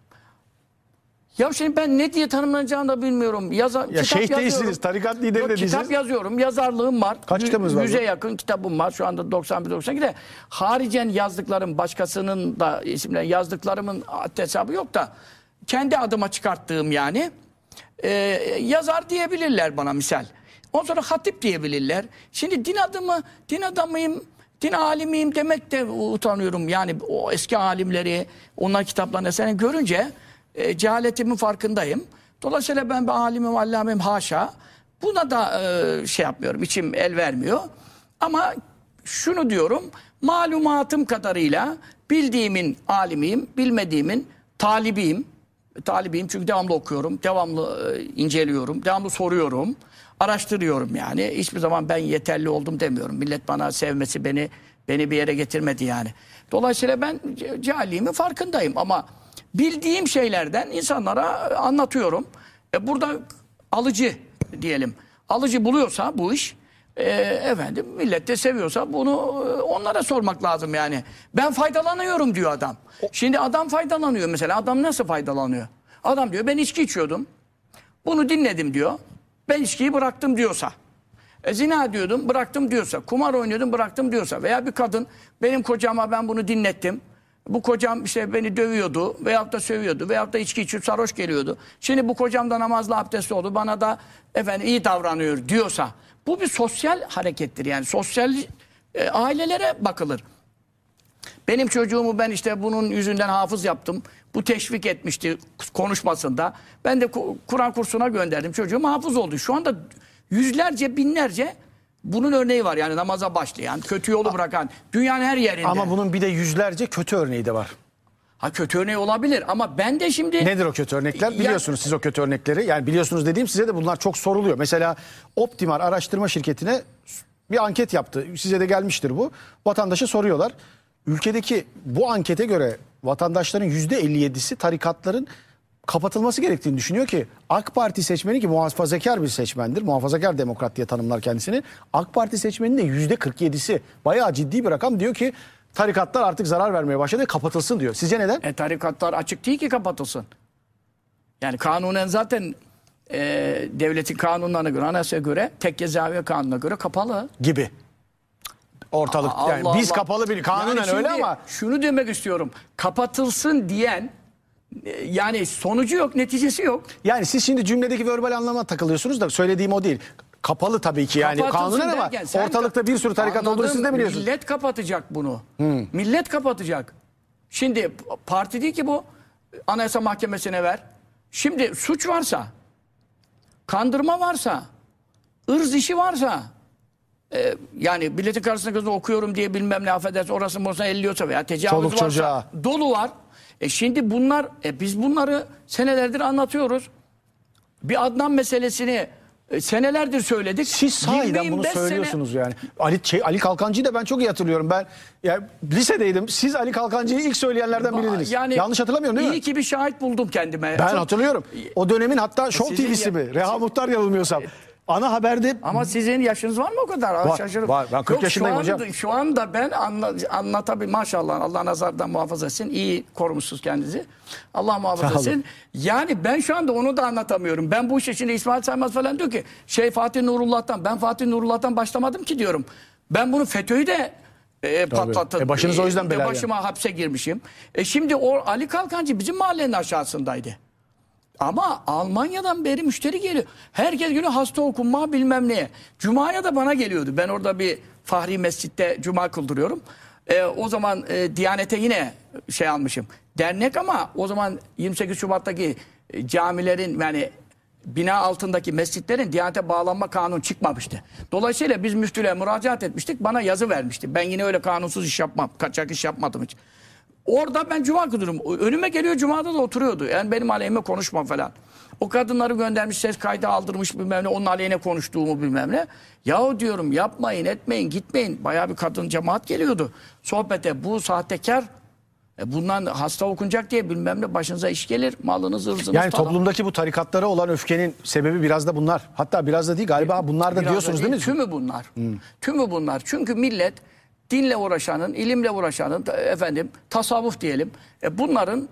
Ya şimdi ben ne diye tanımlanacağını da bilmiyorum. Ya kitap şeyh değilsiniz, yazıyorum. tarikat lideri de değilsiniz. Kitap yazıyorum, yazarlığım var. Kaç kitabınız var? 100'e yakın kitabım var. Şu anda 91-92'de. Haricen yazdıklarım, başkasının da isimleri yazdıklarımın hesabı yok da kendi adıma çıkarttığım yani yazar diyebilirler bana misal. Ondan sonra hatip diyebilirler. Şimdi din adamıyım, din alimiyim demek de utanıyorum. Yani o eski alimleri, onlar kitaplarını sen görünce cehaletimin farkındayım. Dolayısıyla ben bir alimim, allamim haşa. Buna da şey yapmıyorum, içim el vermiyor. Ama şunu diyorum, malumatım kadarıyla bildiğimin alimiyim, bilmediğimin talibiyim. Talibiyim çünkü devamlı okuyorum, devamlı inceliyorum, devamlı soruyorum, araştırıyorum yani. Hiçbir zaman ben yeterli oldum demiyorum. Millet bana sevmesi beni bir yere getirmedi yani. Dolayısıyla ben cahilliğimin farkındayım ama bildiğim şeylerden insanlara anlatıyorum. Burada alıcı diyelim. Alıcı buluyorsa bu iş, efendim millet de seviyorsa bunu onlara sormak lazım yani. Ben faydalanıyorum diyor adam. Şimdi adam faydalanıyor mesela. Adam nasıl faydalanıyor? Adam diyor ben içki içiyordum. Bunu dinledim diyor. Ben içkiyi bıraktım diyorsa. Zina diyordum bıraktım diyorsa. Kumar oynuyordum bıraktım diyorsa. Veya bir kadın benim kocama ben bunu dinlettim. Bu kocam işte beni dövüyordu veyahut da sövüyordu veyahut da içki içip sarhoş geliyordu. Şimdi bu kocam da namazlı abdestli oldu bana da efendim iyi davranıyor diyorsa. Bu bir sosyal harekettir yani sosyal ailelere bakılır. Benim çocuğumu ben işte bunun yüzünden hafız yaptım. Bu teşvik etmişti konuşmasında. Ben de Kur'an kursuna gönderdim. Çocuğum hafız oldu. Şu anda yüzlerce binlerce bunun örneği var yani namaza başlayan, kötü yolu bırakan dünyanın her yerinde. Ama bunun bir de yüzlerce kötü örneği de var. Ha kötü örneği olabilir ama ben de şimdi... Nedir o kötü örnekler? Biliyorsunuz siz o kötü örnekleri. Yani biliyorsunuz dediğim size de bunlar çok soruluyor. Mesela Optimar araştırma şirketine bir anket yaptı. Size de gelmiştir bu. Vatandaşa soruyorlar. Ülkedeki bu ankete göre vatandaşların %57'si tarikatların kapatılması gerektiğini düşünüyor ki AK Parti seçmeni ki muhafazakar bir seçmendir. Muhafazakar demokrat diye tanımlar kendisini. AK Parti seçmeninin de %47'si bayağı ciddi bir rakam diyor ki tarikatlar artık zarar vermeye başladı kapatılsın diyor. Sizce neden? Tarikatlar açık değil ki kapatılsın. Yani kanunen zaten devletin kanunlarına göre, anayasaya göre, tekke zaviye kanununa göre kapalı. Gibi. Ortalık yani Allah biz Allah. kapalı bir kanunen yani öyle ama şunu demek istiyorum. Kapatılsın diyen yani sonucu yok, neticesi yok. yani siz şimdi cümledeki verbal anlama takılıyorsunuz da söylediğim o değil. Kapalı tabii ki yani Kapatılsın kanunen ama derken sen ortalıkta bir sürü tarikat olduğunu siz de biliyorsunuz. Millet kapatacak bunu. Millet kapatacak. Şimdi parti değil ki bu. Anayasa Mahkemesi'ne ver. Şimdi suç varsa, kandırma varsa, ırz işi varsa, yani milletin karşısında kızını okuyorum diye bilmem ne affedersin orası morasına elliyorsa veya tecavüz Çoluk varsa çocuğa. dolu var. Şimdi bunlar biz bunları senelerdir anlatıyoruz. Bir Adnan meselesini senelerdir söyledik. Siz sahiden bunu 25 söylüyorsunuz yani. Ali Kalkancı'yı da ben çok iyi hatırlıyorum. Ben yani lisedeydim. Siz Ali Kalkancı'yı ilk söyleyenlerden biriydiniz. Yani Yanlış hatırlamıyorum değil mi? İyi ki bir şahit buldum kendime. Ben Çok- hatırlıyorum. O dönemin hatta Show Sizin TV'si ya- mi? Reha Muhtar yanılmıyorsam. Ana haberde Ama sizin yaşınız var mı o kadar? Var, Şaşırdım. var. Ben 40 yaşındayım hocam. Şu anda ben anlatabil maşallah Allah nazardan muhafaza etsin. İyi korumuşsunuz kendinizi. Allah muhafaza Sağ olun. etsin. Yani ben şu anda onu da anlatamıyorum. Ben bu işe şimdi İsmail Saymaz falan diyor ki Fatih Nurullah'tan ben Fatih Nurullah'tan başlamadım ki diyorum. Ben bunu FETÖ'yü de patlattım. Başınız o yüzden belaya. Başıma hapse girmişim. Şimdi o Ali Kalkancı bizim mahallenin aşağısındaydı. Ama Almanya'dan beri müşteri geliyor. Herkes geliyor hasta okunma bilmem neye. Cuma'ya da bana geliyordu. Ben orada bir Fahri Mescid'de Cuma kıldırıyorum. O zaman Diyanet'e yine şey almışım. Dernek ama o zaman 28 Şubat'taki camilerin yani bina altındaki mescitlerin Diyanet'e bağlanma kanunu çıkmamıştı. Dolayısıyla biz müftülüğe müracaat etmiştik. Bana yazı vermişti. Ben yine öyle kanunsuz iş yapmam. Kaçak iş yapmadım hiç. Orada ben cuma kılıyorum. Önüme geliyor cumada da oturuyordu. Yani benim aleyhime konuşma falan. O kadınları göndermiş ses kaydı aldırmış bilmem ne. Onun aleyhine konuştuğumu bilmem ne. Yahu diyorum yapmayın etmeyin gitmeyin. Bayağı bir kadın cemaat geliyordu. Sohbete bu sahtekar bundan hasta okunacak diye bilmem ne başınıza iş gelir. Malınız ırzınız yani falan. toplumdaki bu tarikatlara olan öfkenin sebebi biraz da bunlar. Hatta biraz da değil galiba bunlar da Biraz diyorsunuz da değil mi? Tümü bunlar. Tümü bunlar. Çünkü millet dinle uğraşanın, ilimle uğraşanın, efendim tasavvuf diyelim. Bunların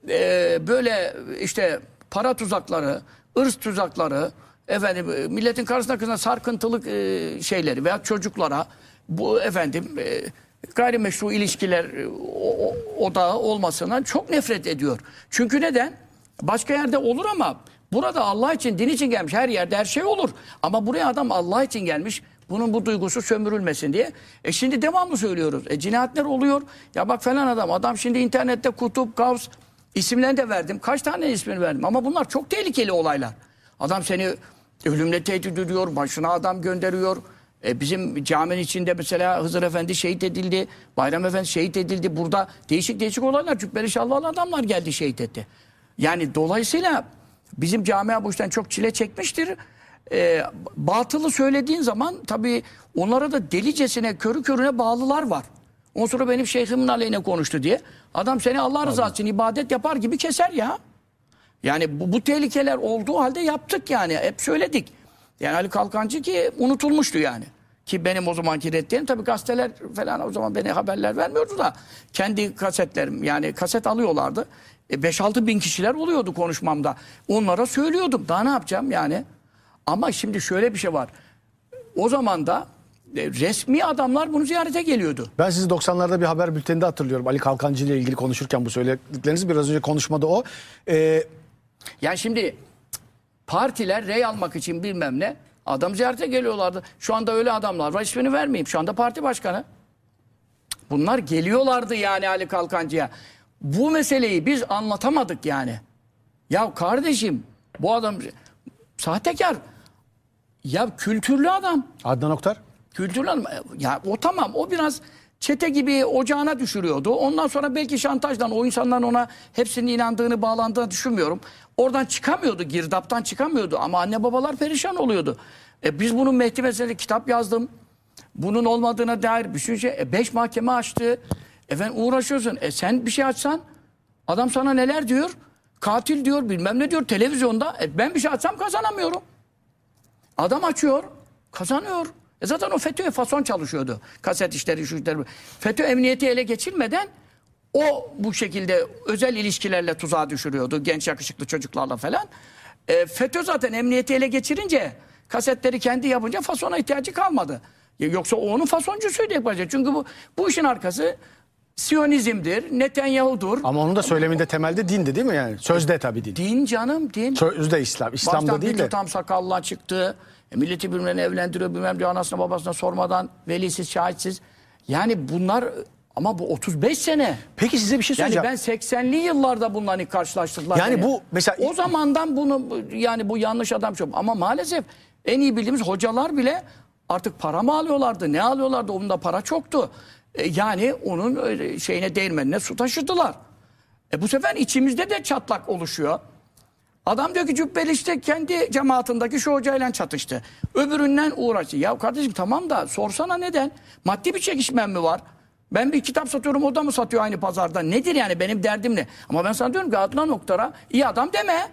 böyle işte para tuzakları, ırz tuzakları, efendim milletin karşısına kızına sarkıntılık şeyleri veya çocuklara bu efendim gayrimeşru ilişkiler odağı olmasından çok nefret ediyor. Çünkü neden? Başka yerde olur ama burada Allah için, din için gelmiş. Her yerde her şey olur. Ama buraya adam Allah için gelmiş. Bunun bu duygusu sömürülmesin diye. Şimdi devamlı söylüyoruz. Cinayetler oluyor. Ya bak falan adam şimdi internette Kutup, Gavs isimlerini de verdim. Kaç tane ismini verdim. Ama bunlar çok tehlikeli olaylar. Adam seni ölümle tehdit ediyor. Başına adam gönderiyor. Bizim caminin içinde mesela Hızır Efendi şehit edildi. Bayram Efendi şehit edildi. Burada değişik değişik olaylar. Cübbeli şalvarlı adamlar geldi şehit etti. Yani dolayısıyla bizim camia bu işten çok çile çekmiştir. Batılı söylediğin zaman tabii onlara da delicesine körü körüne bağlılar var. Ondan sonra benim şeyhimin aleyhine konuştu diye. Adam seni Allah rızası için ibadet yapar gibi keser ya. Yani bu tehlikeler olduğu halde yaptık yani. Hep söyledik. Yani Ali Kalkancı ki unutulmuştu yani. Ki benim o zamanki reddiyenim tabii gazeteler falan o zaman beni haberler vermiyordu da kendi kasetlerim yani kaset alıyorlardı. 5-6 bin kişiler oluyordu konuşmamda. Onlara söylüyordum. Daha ne yapacağım yani? Ama şimdi şöyle bir şey var. O zaman da resmi adamlar bunu ziyarete geliyordu. Ben sizi 90'larda bir haber bülteninde hatırlıyorum. Ali Kalkancı ile ilgili konuşurken bu söyledikleriniz biraz önce konuşmada o. Yani şimdi partiler rey almak için bilmem ne adam ziyarete geliyorlardı. Şu anda öyle adamlar var ismini vermeyeyim. Şu anda parti başkanı. Bunlar geliyorlardı yani Ali Kalkancı'ya. Bu meseleyi biz anlatamadık yani. Ya kardeşim bu adam sahtekar. Ya kültürlü adam. Adnan Oktar. Kültürlü adam. Ya o tamam o biraz çete gibi ocağına düşürüyordu. Ondan sonra belki şantajdan o insanların ona hepsinin inandığını bağlandığını düşünmüyorum. Oradan çıkamıyordu girdaptan çıkamıyordu ama anne babalar perişan oluyordu. Biz bunun Mehdi meselesi kitap yazdım. Bunun olmadığına dair bir sürü şey. 5 mahkeme açtı. Efendim uğraşıyorsun. Sen bir şey açsan adam sana neler diyor? Katil diyor bilmem ne diyor televizyonda. Ben bir şey açsam kazanamıyorum. Adam açıyor kazanıyor. Zaten o FETÖ'ye fason çalışıyordu. Kaset işleri şu işleri. FETÖ emniyeti ele geçirmeden o bu şekilde özel ilişkilerle tuzağa düşürüyordu. Genç yakışıklı çocuklarla falan. FETÖ zaten emniyeti ele geçirince kasetleri kendi yapınca fasona ihtiyacı kalmadı. Yoksa o onun fasoncusuydu yapacak. Çünkü bu işin arkası Siyonizmdir, Netanyahu'dur. Ama onun da söyleminde temelde dindi değil mi yani? Sözde tabii din. Din canım, din. Sözde İslam. İslam'da Baştan değil bir de. tutam sakalla çıktı. Milleti birbirine evlendiriyor, bilmem diyor, anasına babasına sormadan, velisiz, şahitsiz. Yani bunlar, ama bu 35 sene. Peki size bir şey Yani söyleyeceğim. ben 80'li yıllarda bunları karşılaştırdılar. Yani beni. bu mesela- O zamandan bunu, yani bu yanlış adam çok. Ama maalesef en iyi bildiğimiz hocalar bile artık para mı alıyorlardı, ne alıyorlardı? Onun da para çoktu. Yani onun şeyine, değirmenine su taşıdılar. Bu sefer içimizde de çatlak oluşuyor. Adam diyor ki Cübbeli işte kendi cemaatindeki şu hocayla çatıştı. Öbüründen uğraştı. Ya kardeşim tamam da sorsana neden? Maddi bir çekişmem mi var? Ben bir kitap satıyorum, o da mı satıyor aynı pazarda? Nedir yani, benim derdim ne? Ama ben sana diyorum ki Adnan Oktar'a iyi adam deme.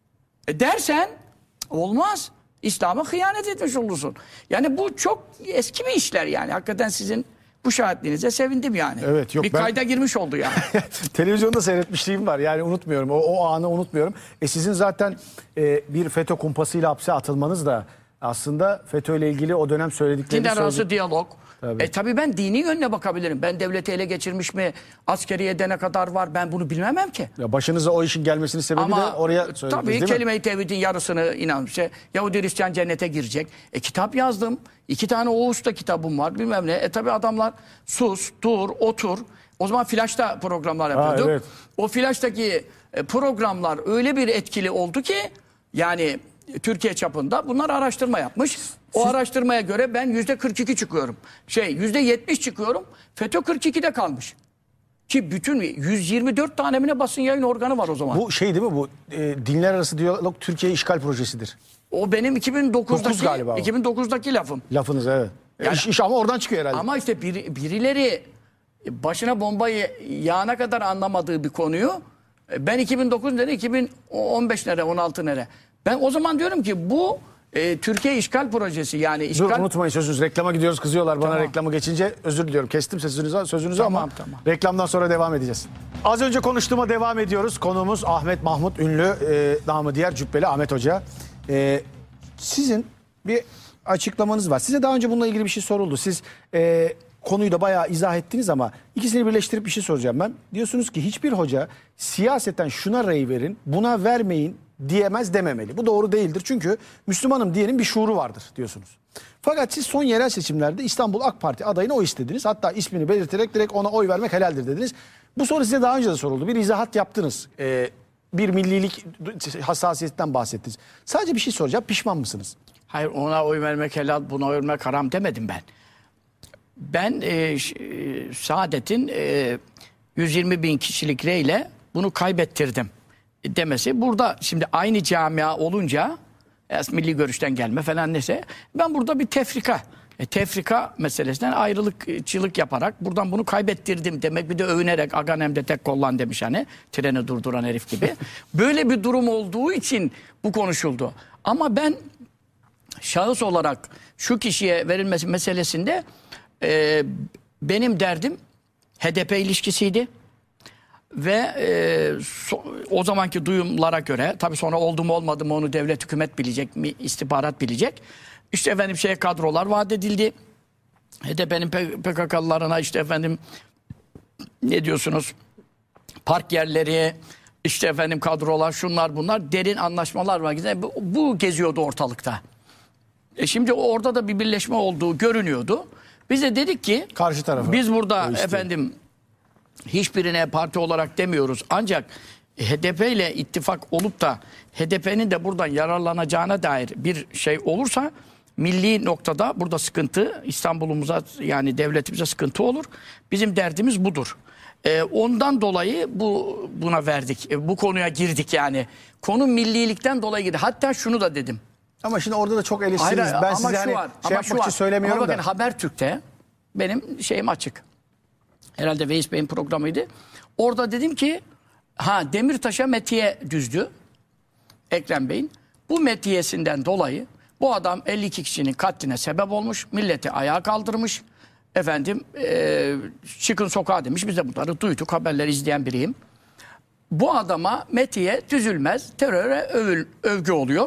Dersen olmaz. İslam'a hıyanet etmiş olursun. Yani bu çok eski bir işler yani. Hakikaten sizin bu şahitliğinize sevindim yani. Evet, yok, bir ben- kayda girmiş oldu yani. Televizyonda seyretmişliğim var. Yani unutmuyorum. O anı unutmuyorum. Sizin zaten bir FETÖ kumpasıyla hapse atılmanız da aslında FETÖ ile ilgili o dönem söylediklerini Din arası diyalog. Tabii. Tabii ben dini yönüne bakabilirim. Ben devleti ele geçirmiş mi, askeriye ne kadar var, ben bunu bilmemem ki. Ya başınıza o işin gelmesinin sebebi de oraya söylediniz tabii değil mi? kelime-i tevhidin yarısını inanmış. Yahudi Hristiyan cennete girecek. Kitap yazdım. 2 tane Oğuz'da kitabım var bilmem ne. Tabii adamlar sus, dur, otur. O zaman Flaş'ta programlar yapıyorduk. evet. O Flaş'taki programlar öyle bir etkili oldu ki yani Türkiye çapında bunlar araştırma yapmış. O araştırmaya göre ben %42 çıkıyorum. %70 çıkıyorum. FETÖ 42'de kalmış. Ki bütün 124 tane mi ne basın yayın organı var o zaman. Bu şey değil mi bu dinler arası diyalog Türkiye işgal projesidir. O benim 9 galiba o. 2009'daki lafım. Lafınız evet. Yani- İş ama oradan çıkıyor herhalde. Ama işte birileri başına bombayı yağana kadar anlamadığı bir konuyu ben 2009 nere, 2015 nere, 16 nere. Ben o zaman diyorum ki bu Türkiye işgal projesi yani Dur işgal. unutmayın sözünüzü. Reklama gidiyoruz, kızıyorlar bana Tamam. reklamı geçince. Özür diliyorum. Kestim sözünüzü ama Tamam. reklamdan sonra devam edeceğiz. Az önce konuştuğuma devam ediyoruz. Konuğumuz Ahmet Mahmut Ünlü, namı diğer Cübbeli Ahmet Hoca. Sizin bir açıklamanız var. Size daha önce bununla ilgili bir şey soruldu. Siz konuyu da bayağı izah ettiniz ama ikisini birleştirip bir şey soracağım ben. Diyorsunuz ki hiçbir hoca siyaseten şuna rey verin, buna vermeyin diyemez, dememeli. Bu doğru değildir. Çünkü Müslümanım diyenin bir şuuru vardır diyorsunuz. Fakat siz son yerel seçimlerde İstanbul AK Parti adayına oy istediniz. Hatta ismini belirterek direkt ona oy vermek helaldir dediniz. Bu soru size daha önce de soruldu. Bir izahat yaptınız. Bir millilik hassasiyetten bahsettiniz. Sadece bir şey soracağım. Pişman mısınız? Hayır, ona oy vermek helal, buna oy vermek haram demedim ben. Ben Saadet'in 120 bin kişilik reyle bunu kaybettirdim demesi. Burada şimdi aynı camia olunca milli görüşten gelme falan neyse ben burada bir tefrika meselesinden ayrılıkçılık yaparak buradan bunu kaybettirdim demek, bir de övünerek Aganem'de tek kollan demiş hani treni durduran herif gibi. Böyle bir durum olduğu için bu konuşuldu. Ama ben şahıs olarak şu kişiye verilmesi meselesinde benim derdim HDP ilişkisiydi. Ve o zamanki duyumlara göre, tabii sonra oldu mu olmadı mı onu devlet hükümet bilecek mi, istihbarat bilecek. İşte efendim kadrolar vaat edildi. HDP'nin PKK'lılarına işte efendim ne diyorsunuz, park yerleri, işte efendim kadrolar, şunlar bunlar, derin anlaşmalar var. Bu geziyordu ortalıkta. Şimdi orada da bir birleşme olduğu görünüyordu. Biz de dedik ki Karşı tarafa. biz burada O istiyor. efendim hiçbirine parti olarak demiyoruz. Ancak HDP ile ittifak olup da HDP'nin de buradan yararlanacağına dair bir şey olursa milli noktada burada sıkıntı, İstanbul'umuza yani devletimize sıkıntı olur. Bizim derdimiz budur. Ondan dolayı buna verdik. Bu konuya girdik yani. Konu millilikten dolayı girdi. Hatta şunu da dedim. Ama şimdi orada da çok eleştiririz. Ben ama size şu hani var, şey ama şu yapmak için var. söylemiyorum ama bakın, da. Habertürk'te benim şeyim açık. Herhalde Veys Bey'in programıydı. Orada dedim ki Demirtaş'a metiye düzdü Ekrem Bey'in. Bu metiyesinden dolayı bu adam 52 kişinin katline sebep olmuş. Milleti ayağa kaldırmış. Efendim çıkın sokağa demiş. Biz de bunları duyduk. Haberleri izleyen biriyim. bu adama Metiye Tüzülmez teröre övgü oluyor.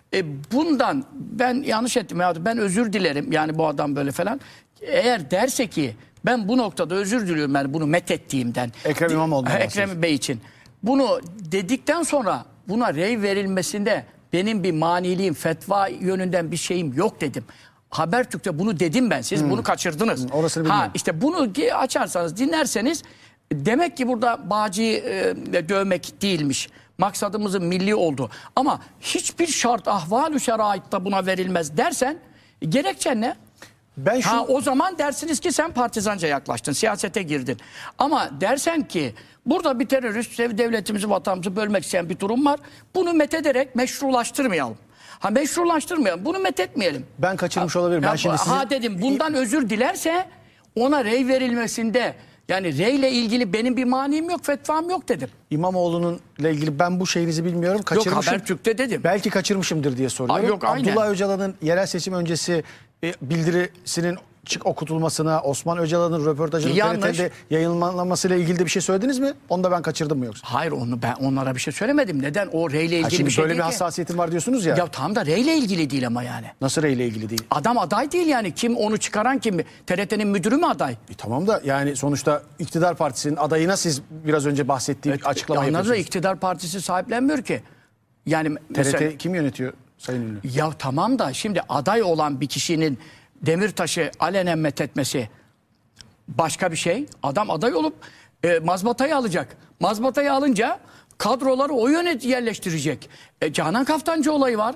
Bundan ben yanlış ettim ya, ben özür dilerim yani bu adam böyle falan. Eğer derse ki ben bu noktada özür diliyorum yani bunu methettiğimden. Ekrem İmamoğlu'ndan Ekrem Bey için. Bunu dedikten sonra buna rey verilmesinde benim bir maniliğim, fetva yönünden bir şeyim yok dedim. Habertürk'te bunu dedim ben. Siz bunu kaçırdınız. Orasını bilmiyorum. İşte bunu açarsanız, dinlerseniz demek ki burada Bağcı'yı dövmek değilmiş. Maksadımızın milli oldu. Ama hiçbir şart ahval-ü şeraitta buna verilmez dersen gerekçen ne? Ben O zaman dersiniz ki sen partizanca yaklaştın, siyasete girdin. Ama dersen ki burada bir terörist devletimizi, vatanımızı bölmek isteyen bir durum var. Bunu methederek meşrulaştırmayalım. Meşrulaştırmayalım. Bunu methetmeyelim. Ben kaçırmış olabilirim. Ben şimdi dedim bundan özür dilerse ona rey verilmesinde yani reyle ilgili benim bir manim yok, fetvam yok dedim. İmamoğlu'nun ile ilgili ben bu şeyinizi bilmiyorum. Kaçırmışım. Yok, Habertürk'te dedim. Belki kaçırmışımdır diye soruyorum. Yok, aynen. Abdullah Öcalan'ın yerel seçim öncesi bildirisinin okutulmasına, Osman Öcalan'ın röportajının TRT'de yayınlanmasıyla ilgili de bir şey söylediniz mi? Onu da ben kaçırdım mı yoksa? Hayır, onu ben onlara bir şey söylemedim. Neden? O reyle ilgili Şimdi bir şey böyle değil bir ki. hassasiyetim var diyorsunuz ya. Ya tam da reyle ilgili değil ama yani. Nasıl reyle ilgili değil? Adam aday değil yani. Kim onu çıkaran kim? TRT'nin müdürü mü aday? Tamam da yani sonuçta iktidar partisinin adayına siz biraz önce bahsettiğim açıklama Anladın da yapıyorsunuz. iktidar partisi sahiplenmiyor ki. Yani TRT kim yönetiyor Sayın Ünlü? Ya tamam da şimdi aday olan bir kişinin Demirtaş'ı alenen methetmesi başka bir şey. Adam aday olup mazbatayı alacak. Mazbatayı alınca kadroları o yöne yerleştirecek. Canan Kaftancı olayı var.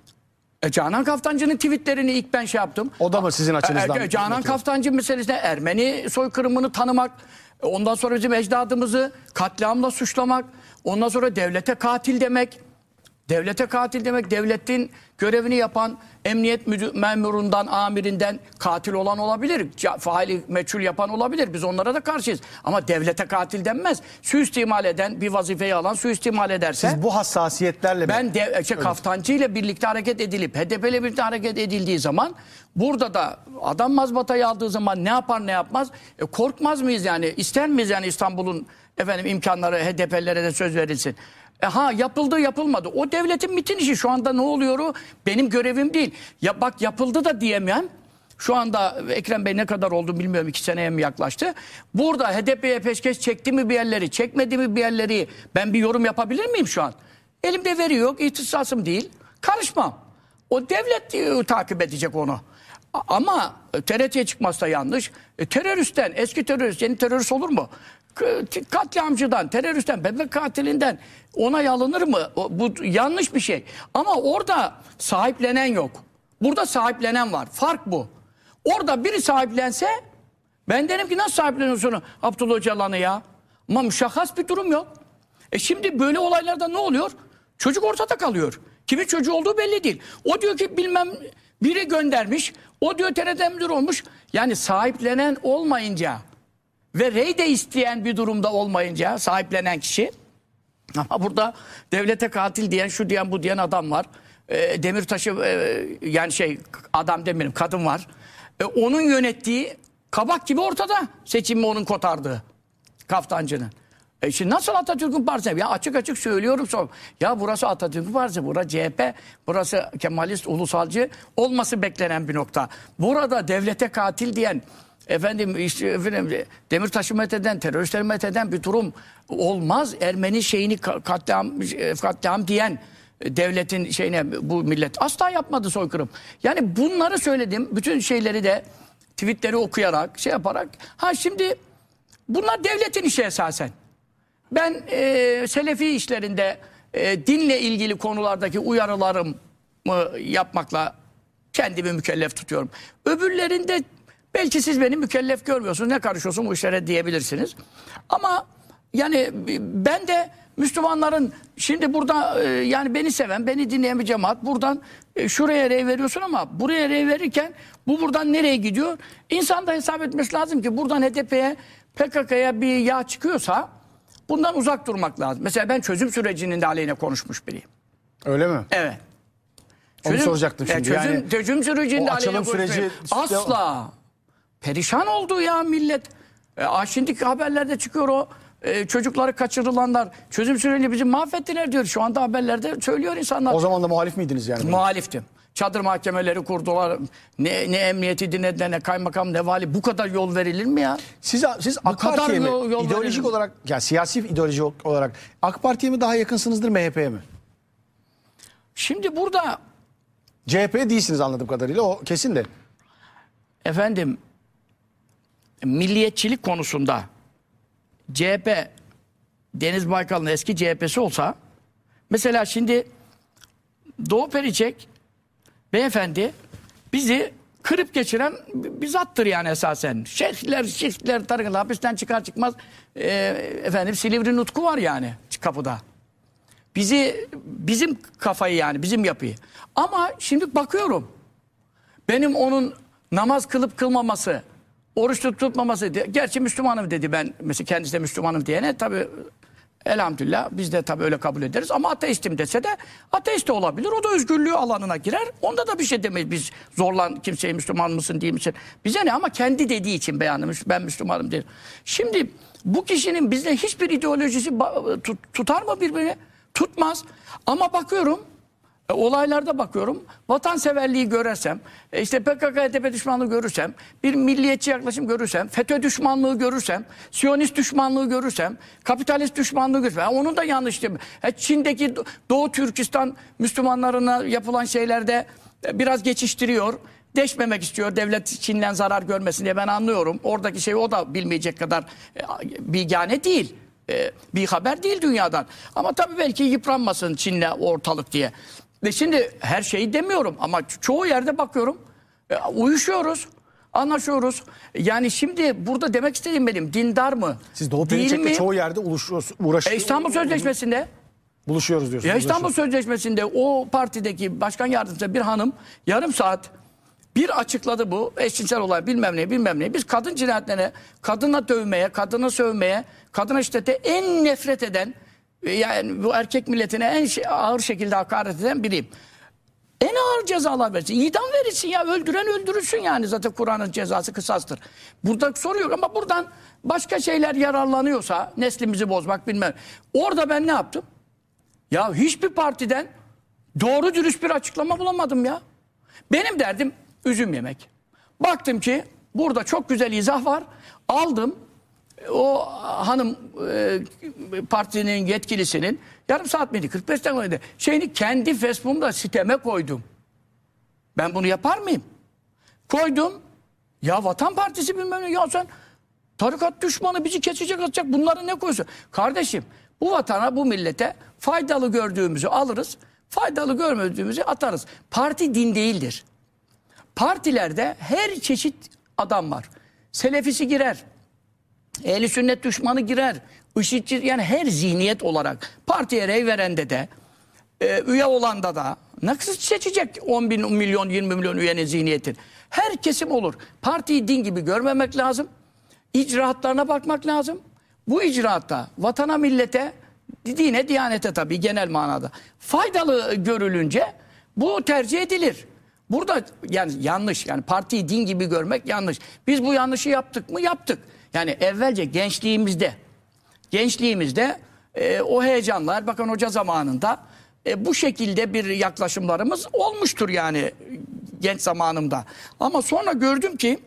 Canan Kaftancı'nın tweetlerini ilk ben şey yaptım. O da mı sizin açınızdan? Canan Kaftancı meselesinde Ermeni soykırımını tanımak, ondan sonra bizim ecdadımızı katliamla suçlamak, ondan sonra devlete katil demek. Devlete katil demek, devletin görevini yapan emniyet memurundan, amirinden katil olan olabilir. Faili meçhul yapan olabilir. Biz onlara da karşıyız. Ama devlete katil denmez. Suistimal eden, bir vazifeyi alan suistimal ederse... Siz bu hassasiyetlerle mi? Ben Kaftancı ile birlikte hareket edilip, HDP ile birlikte hareket edildiği zaman, burada da adam mazbatayı aldığı zaman ne yapar ne yapmaz? Korkmaz mıyız yani? İster miyiz yani İstanbul'un imkanları HDP'lilere de söz verilsin? Yapıldı yapılmadı. O devletin MİT'in işi. Şu anda ne oluyor o? Benim görevim değil. Ya bak yapıldı da diyemem. Şu anda Ekrem Bey ne kadar oldu bilmiyorum. 2 seneye mi yaklaştı? Burada HDP'ye peşkeş çekti mi bir yerleri, çekmedi mi bir yerleri ben bir yorum yapabilir miyim şu an? Elimde veri yok. İhtisasım değil. Karışmam. O devlet takip edecek onu. Ama TRT'ye çıkması da yanlış. Teröristten, eski terörist, yeni terörist olur mu? Katliamcıdan, teröristten, bebek katilinden onay alınır mı? Bu yanlış bir şey. Ama orada sahiplenen yok. Burada sahiplenen var. Fark bu. Orada biri sahiplense ben derim ki nasıl sahipleniyorsun Abdullah Öcalan'ı ya? Ama müşahhas bir durum yok. Şimdi böyle olaylarda ne oluyor? Çocuk ortada kalıyor. Kimin çocuğu olduğu belli değil. O diyor ki bilmem biri göndermiş. O diyor TRT müdür olmuş. Yani sahiplenen olmayınca ve rey de isteyen bir durumda olmayınca sahiplenen kişi, ama burada devlete katil diyen, şu diyen, bu diyen adam var. Demirtaş'ı yani adam demeyelim, kadın var. Onun yönettiği kabak gibi ortada, seçimi onun kotardığı Kaftancı'nın. Şimdi nasıl Atatürk'ün partisi? Ya açık açık söylüyorum. Ya burası Atatürk'ün partisi, burası CHP, burası Kemalist, ulusalcı olması beklenen bir nokta. Burada devlete katil diyen, Demirtaş'ı metheden, teröristleri metheden bir durum olmaz. Ermeni katliam diyen devletin bu millet asla yapmadı soykırım. Yani bunları söyledim. Bütün şeyleri de tweetleri okuyarak, yaparak. Şimdi bunlar devletin işi esasen. Ben Selefi işlerinde dinle ilgili konulardaki uyarılarımı yapmakla kendimi mükellef tutuyorum. Öbürlerinde belki siz beni mükellef görmüyorsunuz. Ne karışıyorsun bu işlere diyebilirsiniz. Ama yani ben de Müslümanların şimdi burada yani beni seven, beni dinleyen bir cemaat buradan şuraya rey veriyorsun ama buraya rey verirken bu buradan nereye gidiyor? İnsan da hesap etmesi lazım ki buradan HDP'ye, PKK'ya bir yağ çıkıyorsa bundan uzak durmak lazım. Mesela ben çözüm sürecinin de aleyhine konuşmuş biriyim. Öyle mi? Evet. Onu soracaktım şimdi. Çözüm sürecinin de aleyhine süreci asla. Perişan oldu ya millet. Şimdiki haberlerde çıkıyor o çocukları kaçırılanlar çözüm süreci bizi mahvettiler diyor. Şu anda haberlerde söylüyor insanlar. O zaman da muhalif miydiniz yani? Muhaliftim. Çadır mahkemeleri kurdular. Ne emniyeti ne kaymakam ne vali. Bu kadar yol verilir mi ya? Siz AK kadar Parti'ye mi yol ideolojik verelim. olarak, ya siyasi ideoloji olarak AK Parti'ye mi daha yakınsınızdır, MHP'ye mi? Şimdi burada CHP değilsiniz anladığım kadarıyla, o kesin de. efendim milliyetçilik konusunda CHP Deniz Baykal'ın eski CHP'si olsa mesela şimdi Doğu Perinçek beyefendi bizi kırıp geçiren bir zattır yani esasen. Şeyhler tarikatlar hapisten çıkar çıkmaz efendim Silivri Nutku var yani kapıda. Bizim kafayı yani bizim yapıyı. Ama şimdi bakıyorum benim onun namaz kılıp kılmaması, oruç tutmaması, gerçi Müslümanım dedi, ben mesela kendisi de Müslümanım diyene tabii elhamdülillah biz de tabii öyle kabul ederiz, ama ateistim dese de ateist de olabilir, o da özgürlüğü alanına girer, onda da bir şey demeyiz biz zorlan kimseye Müslüman mısın değil misin bize ne, ama kendi dediği için beyanı ben Müslümanım derim. Şimdi bu kişinin bizde hiçbir ideolojisi tutar mı birbirini? Tutmaz. Ama bakıyorum olaylarda bakıyorum, vatanseverliği görürsem, işte PKK, HDP düşmanlığı görürsem, bir milliyetçi yaklaşım görürsem, FETÖ düşmanlığı görürsem, Siyonist düşmanlığı görürsem, kapitalist düşmanlığı görürsem, onun da yanlış değil mi? Çin'deki Doğu Türkistan Müslümanlarına yapılan şeylerde biraz geçiştiriyor, deşmemek istiyor, devlet Çin'den zarar görmesin diye, ben anlıyorum. Oradaki şeyi o da bilmeyecek kadar bilgane değil. Bir haber değil dünyadan. Ama tabii belki yıpranmasın Çin'le ortalık diye. Ve şimdi her şeyi demiyorum ama çoğu yerde bakıyorum uyuşuyoruz, anlaşıyoruz. Yani şimdi burada demek istediğim benim, dindar mı? Siz Doğu değil Perinçek'le mi? çoğu yerde uğraşıyorsunuz. İstanbul Sözleşmesi'nde Buluşuyoruz diyorsunuz. ya İstanbul Sözleşmesi'nde o partideki başkan yardımcısı bir hanım yarım saat bir açıkladı bu eşcinsel olay bilmem ne. Biz kadın cinayetlerine, kadına dövmeye, kadına sövmeye, kadına şiddete en nefret eden, yani bu erkek milletine en ağır şekilde hakaret eden biriyim. En ağır cezalar verirsin. İdam verirsin ya, öldüren öldürürsün yani, zaten Kur'an'ın cezası kısastır. Burada soru yok ama buradan başka şeyler yararlanıyorsa, neslimizi bozmak bilmem. Orada ben ne yaptım? Ya hiçbir partiden doğru dürüst bir açıklama bulamadım ya. Benim derdim üzüm yemek. Baktım ki burada çok güzel izah var. Aldım o hanım partinin yetkilisinin yarım saat miydi 45 dakikaydı şeyini kendi Facebook'umda siteme koydum. Ben bunu yapar mıyım? Koydum. Ya Vatan Partisi bilmem ne, ya sen tarikat düşmanı bizi kesecek atacak, bunları ne koyuyorsun? Kardeşim bu vatana, bu millete faydalı gördüğümüzü alırız, faydalı görmediğimizi atarız. Parti din değildir. Partilerde her çeşit adam var. Selefisi girer. Ehli sünnet düşmanı girer. IŞİD'ci, yani her zihniyet olarak partiye rey verende de üye olanda da nasıl seçecek 10 bin milyon 20 milyon üyenin zihniyetin? Her kesim olur. Partiyi din gibi görmemek lazım. İcraatlarına bakmak lazım. Bu icraatta vatana, millete, dine, diyanete tabii genel manada faydalı görülünce bu tercih edilir. Burada yani yanlış, yani partiyi din gibi görmek yanlış. Biz bu yanlışı yaptık mı? Yaptık. Yani evvelce gençliğimizde o heyecanla Erbakan Hoca zamanında bu şekilde bir yaklaşımlarımız olmuştur yani genç zamanımda. Ama sonra gördüm ki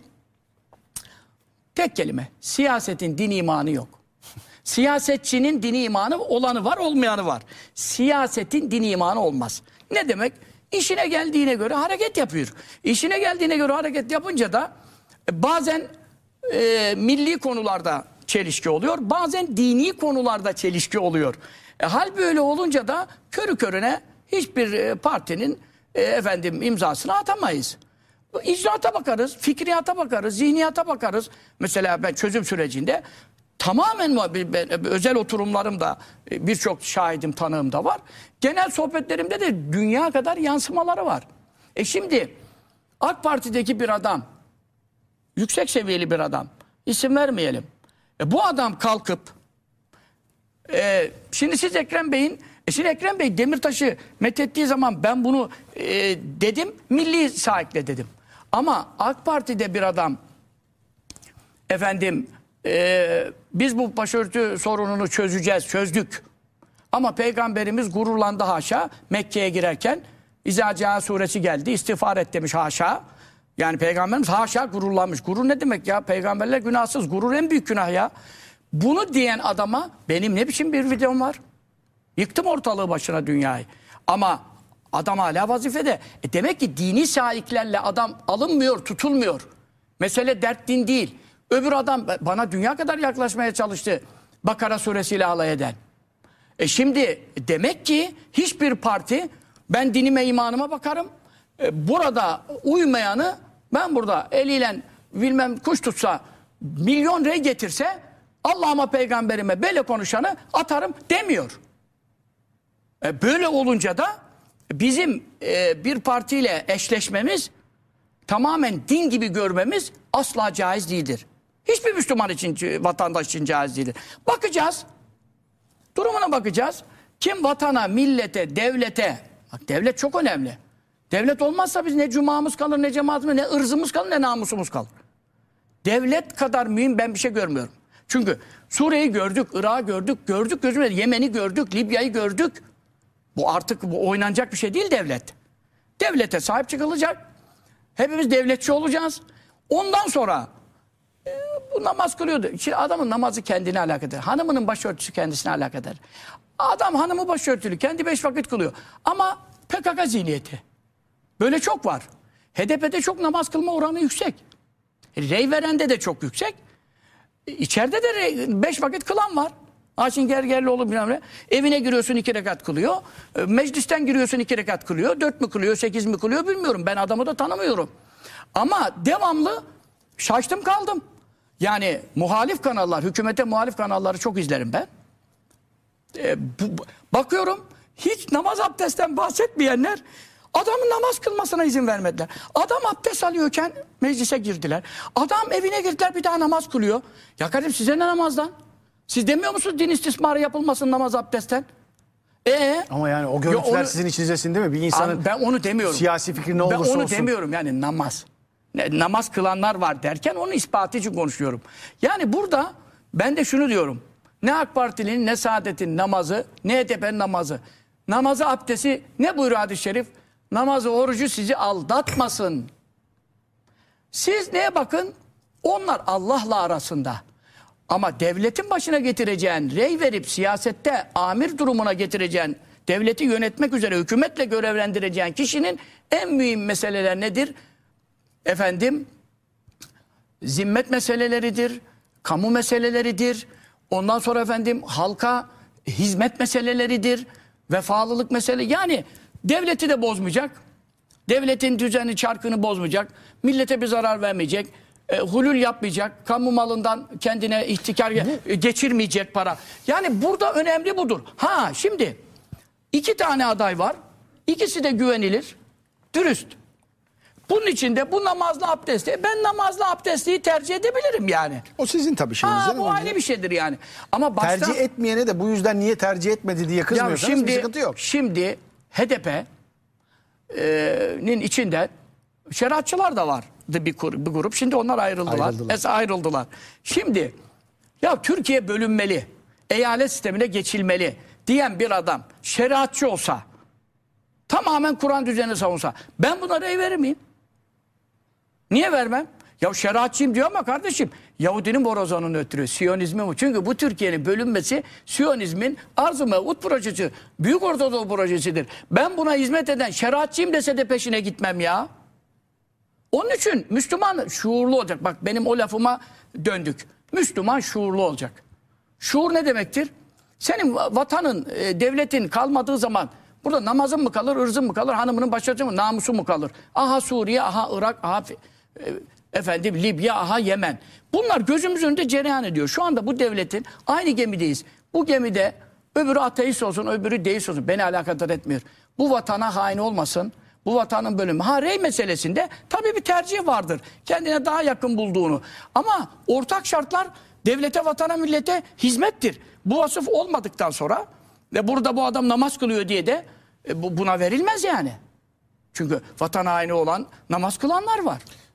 tek kelime, siyasetin din imanı yok. Siyasetçinin dini imanı olanı var, olmayanı var. Siyasetin dini imanı olmaz. Ne demek? İşine geldiğine göre hareket yapıyor. İşine geldiğine göre hareket yapınca da bazen milli konularda çelişki oluyor, bazen dini konularda çelişki oluyor. Hal böyle olunca da körü körüne hiçbir partinin imzasını atamayız. İcraata bakarız, fikriyata bakarız, zihniyata bakarız. Mesela ben çözüm sürecinde tamamen özel oturumlarımda birçok şahidim, tanığım da var. Genel sohbetlerimde de dünya kadar yansımaları var. Şimdi AK Parti'deki bir adam, yüksek seviyeli bir adam, isim vermeyelim. Bu adam kalkıp şimdi siz Ekrem Bey'in şimdi Ekrem Bey Demirtaş'ı methettiği zaman ben bunu dedim, milli sahikle dedim. Ama AK Parti'de bir adam biz bu başörtü sorununu çözdük. Ama Peygamberimiz gururlandı haşa. Mekke'ye girerken İzâ Câ suresi geldi. İstiğfar et demiş haşa. Yani Peygamberimiz haşa gururlanmış. Gurur ne demek ya? Peygamberler günahsız. Gurur en büyük günah ya. Bunu diyen adama benim ne biçim bir videom var? Yıktım ortalığı başına dünyayı. Ama adam hala vazifede. Demek ki dini sahiplerle adam alınmıyor, tutulmuyor. Mesele dert din değil. Öbür adam bana dünya kadar yaklaşmaya çalıştı. Bakara suresiyle alay eden. Şimdi demek ki hiçbir parti ben dinime imanıma bakarım. Burada uymayanı ben burada eliyle bilmem kuş tutsa milyon rey getirse Allah'ıma peygamberime böyle konuşanı atarım demiyor. Böyle olunca da bizim bir partiyle eşleşmemiz tamamen din gibi görmemiz asla caiz değildir. Hiçbir Müslüman için, vatandaş için caiz değildir. Bakacağız. Durumuna bakacağız. Kim vatana, millete, devlete, bak devlet çok önemli. Devlet olmazsa biz ne cumamız kalır, ne cemaatimiz, ne ırzımız kalır, ne namusumuz kalır. Devlet kadar mühim ben bir şey görmüyorum. Çünkü Suriye'yi gördük, Irak'ı gördük gözümüzle, Yemen'i gördük, Libya'yı gördük. Bu artık bu oynanacak bir şey değil devlet. Devlete sahip çıkılacak. Hepimiz devletçi olacağız. Ondan sonra bu namaz kılıyordu. Şimdi adamın namazı kendine alakadar. Hanımının başörtüsü kendisine alakadar. Adam hanımı başörtülü. Kendi 5 vakit kılıyor. Ama PKK zihniyeti. Böyle çok var. HDP'de çok namaz kılma oranı yüksek. Rey verende de çok yüksek. İçeride de 5 vakit kılan var. Açın Gergerlioğlu bilmem ne. Evine giriyorsun 2 rekat kılıyor. Meclisten giriyorsun 2 rekat kılıyor. 4 mü kılıyor, 8 mi kılıyor bilmiyorum. Ben adamı da tanımıyorum. Ama devamlı şaştım kaldım. Yani muhalif kanallar, hükümete muhalif kanalları çok izlerim ben. Bakıyorum hiç namaz abdestten bahsetmeyenler adamın namaz kılmasına izin vermediler. Adam abdest alıyorken meclise girdiler. Adam evine girdiler bir daha namaz kılıyor. Ya kardeşim size ne namazdan? Siz demiyor musunuz din istismarı yapılmasın namaz abdestten? Ama yani o görüntüler sizin içinizde değil mi? Bir insanın ben onu demiyorum. Siyasi fikri ne olursa olsun. Ben onu olsun. demiyorum yani namaz. Namaz kılanlar var derken onun ispatı için konuşuyorum. Yani burada ben de şunu diyorum. Ne AK Partili'nin ne Saadet'in namazı ne HDP'nin namazı. Namazı abdesti ne buyuruyor hadis-i şerif? Namazı orucu sizi aldatmasın. Siz neye bakın? Onlar Allah'la arasında. Ama devletin başına getireceğin, rey verip siyasette amir durumuna getireceğin, devleti yönetmek üzere hükümetle görevlendireceğin kişinin en mühim meseleler nedir? Efendim, zimmet meseleleridir, kamu meseleleridir. Ondan sonra efendim halka hizmet meseleleridir, vefalılık mesele. Yani devleti de bozmayacak, devletin düzeni çarkını bozmayacak, millete bir zarar vermeyecek. Hulul yapmayacak, kamu malından kendine ihtikar geçirmeyecek para. Yani burada önemli budur. Şimdi 2 tane aday var. İkisi de güvenilir, dürüst. Bunun için de bu namazlı abdesti, ben namazlı abdestiyi tercih edebilirim yani. O sizin tabii şeyiniz değil mi? Bu ayrı bir şeydir yani. Ama başta, tercih etmeyene de bu yüzden niye tercih etmedi diye kızmıyorsanız bir sıkıntı yok. Şimdi HDP'nin içinde şeriatçılar da var. Bir grup. Şimdi onlar ayrıldılar. Şimdi ya Türkiye bölünmeli, eyalet sistemine geçilmeli diyen bir adam şeriatçı olsa, tamamen Kur'an düzenini savunsa, ben buna rey verir miyim? Niye vermem? Ya şeriatçıyım diyor ama kardeşim Yahudinin borazanını ötürü, Siyonizmi bu. Çünkü bu Türkiye'nin bölünmesi Siyonizmin Arz-ı Mev'ud projesi, Büyük Ortadoğu projesidir. Ben buna hizmet eden şeriatçıyım dese de peşine gitmem ya. Onun için Müslüman şuurlu olacak. Bak benim o lafıma döndük. Müslüman şuurlu olacak. Şuur ne demektir? Senin vatanın, devletin kalmadığı zaman burada namazın mı kalır, ırzın mı kalır, hanımının başarısı mı, namusu mu kalır? Aha Suriye, aha Irak, aha Libya, aha Yemen. Bunlar gözümüzün önünde cereyan ediyor. Şu anda bu devletin aynı gemideyiz. Bu gemide öbürü ateist olsun, öbürü deist olsun. Beni alakadar etmiyor. Bu vatana hain olmasın. Bu vatanın bölümü. Rey meselesinde tabii bir tercih vardır. Kendine daha yakın bulduğunu. Ama ortak şartlar devlete, vatana, millete hizmettir. Bu vasıf olmadıktan sonra ve burada bu adam namaz kılıyor diye de buna verilmez yani. Çünkü vatan haini olan namaz kılanlar var.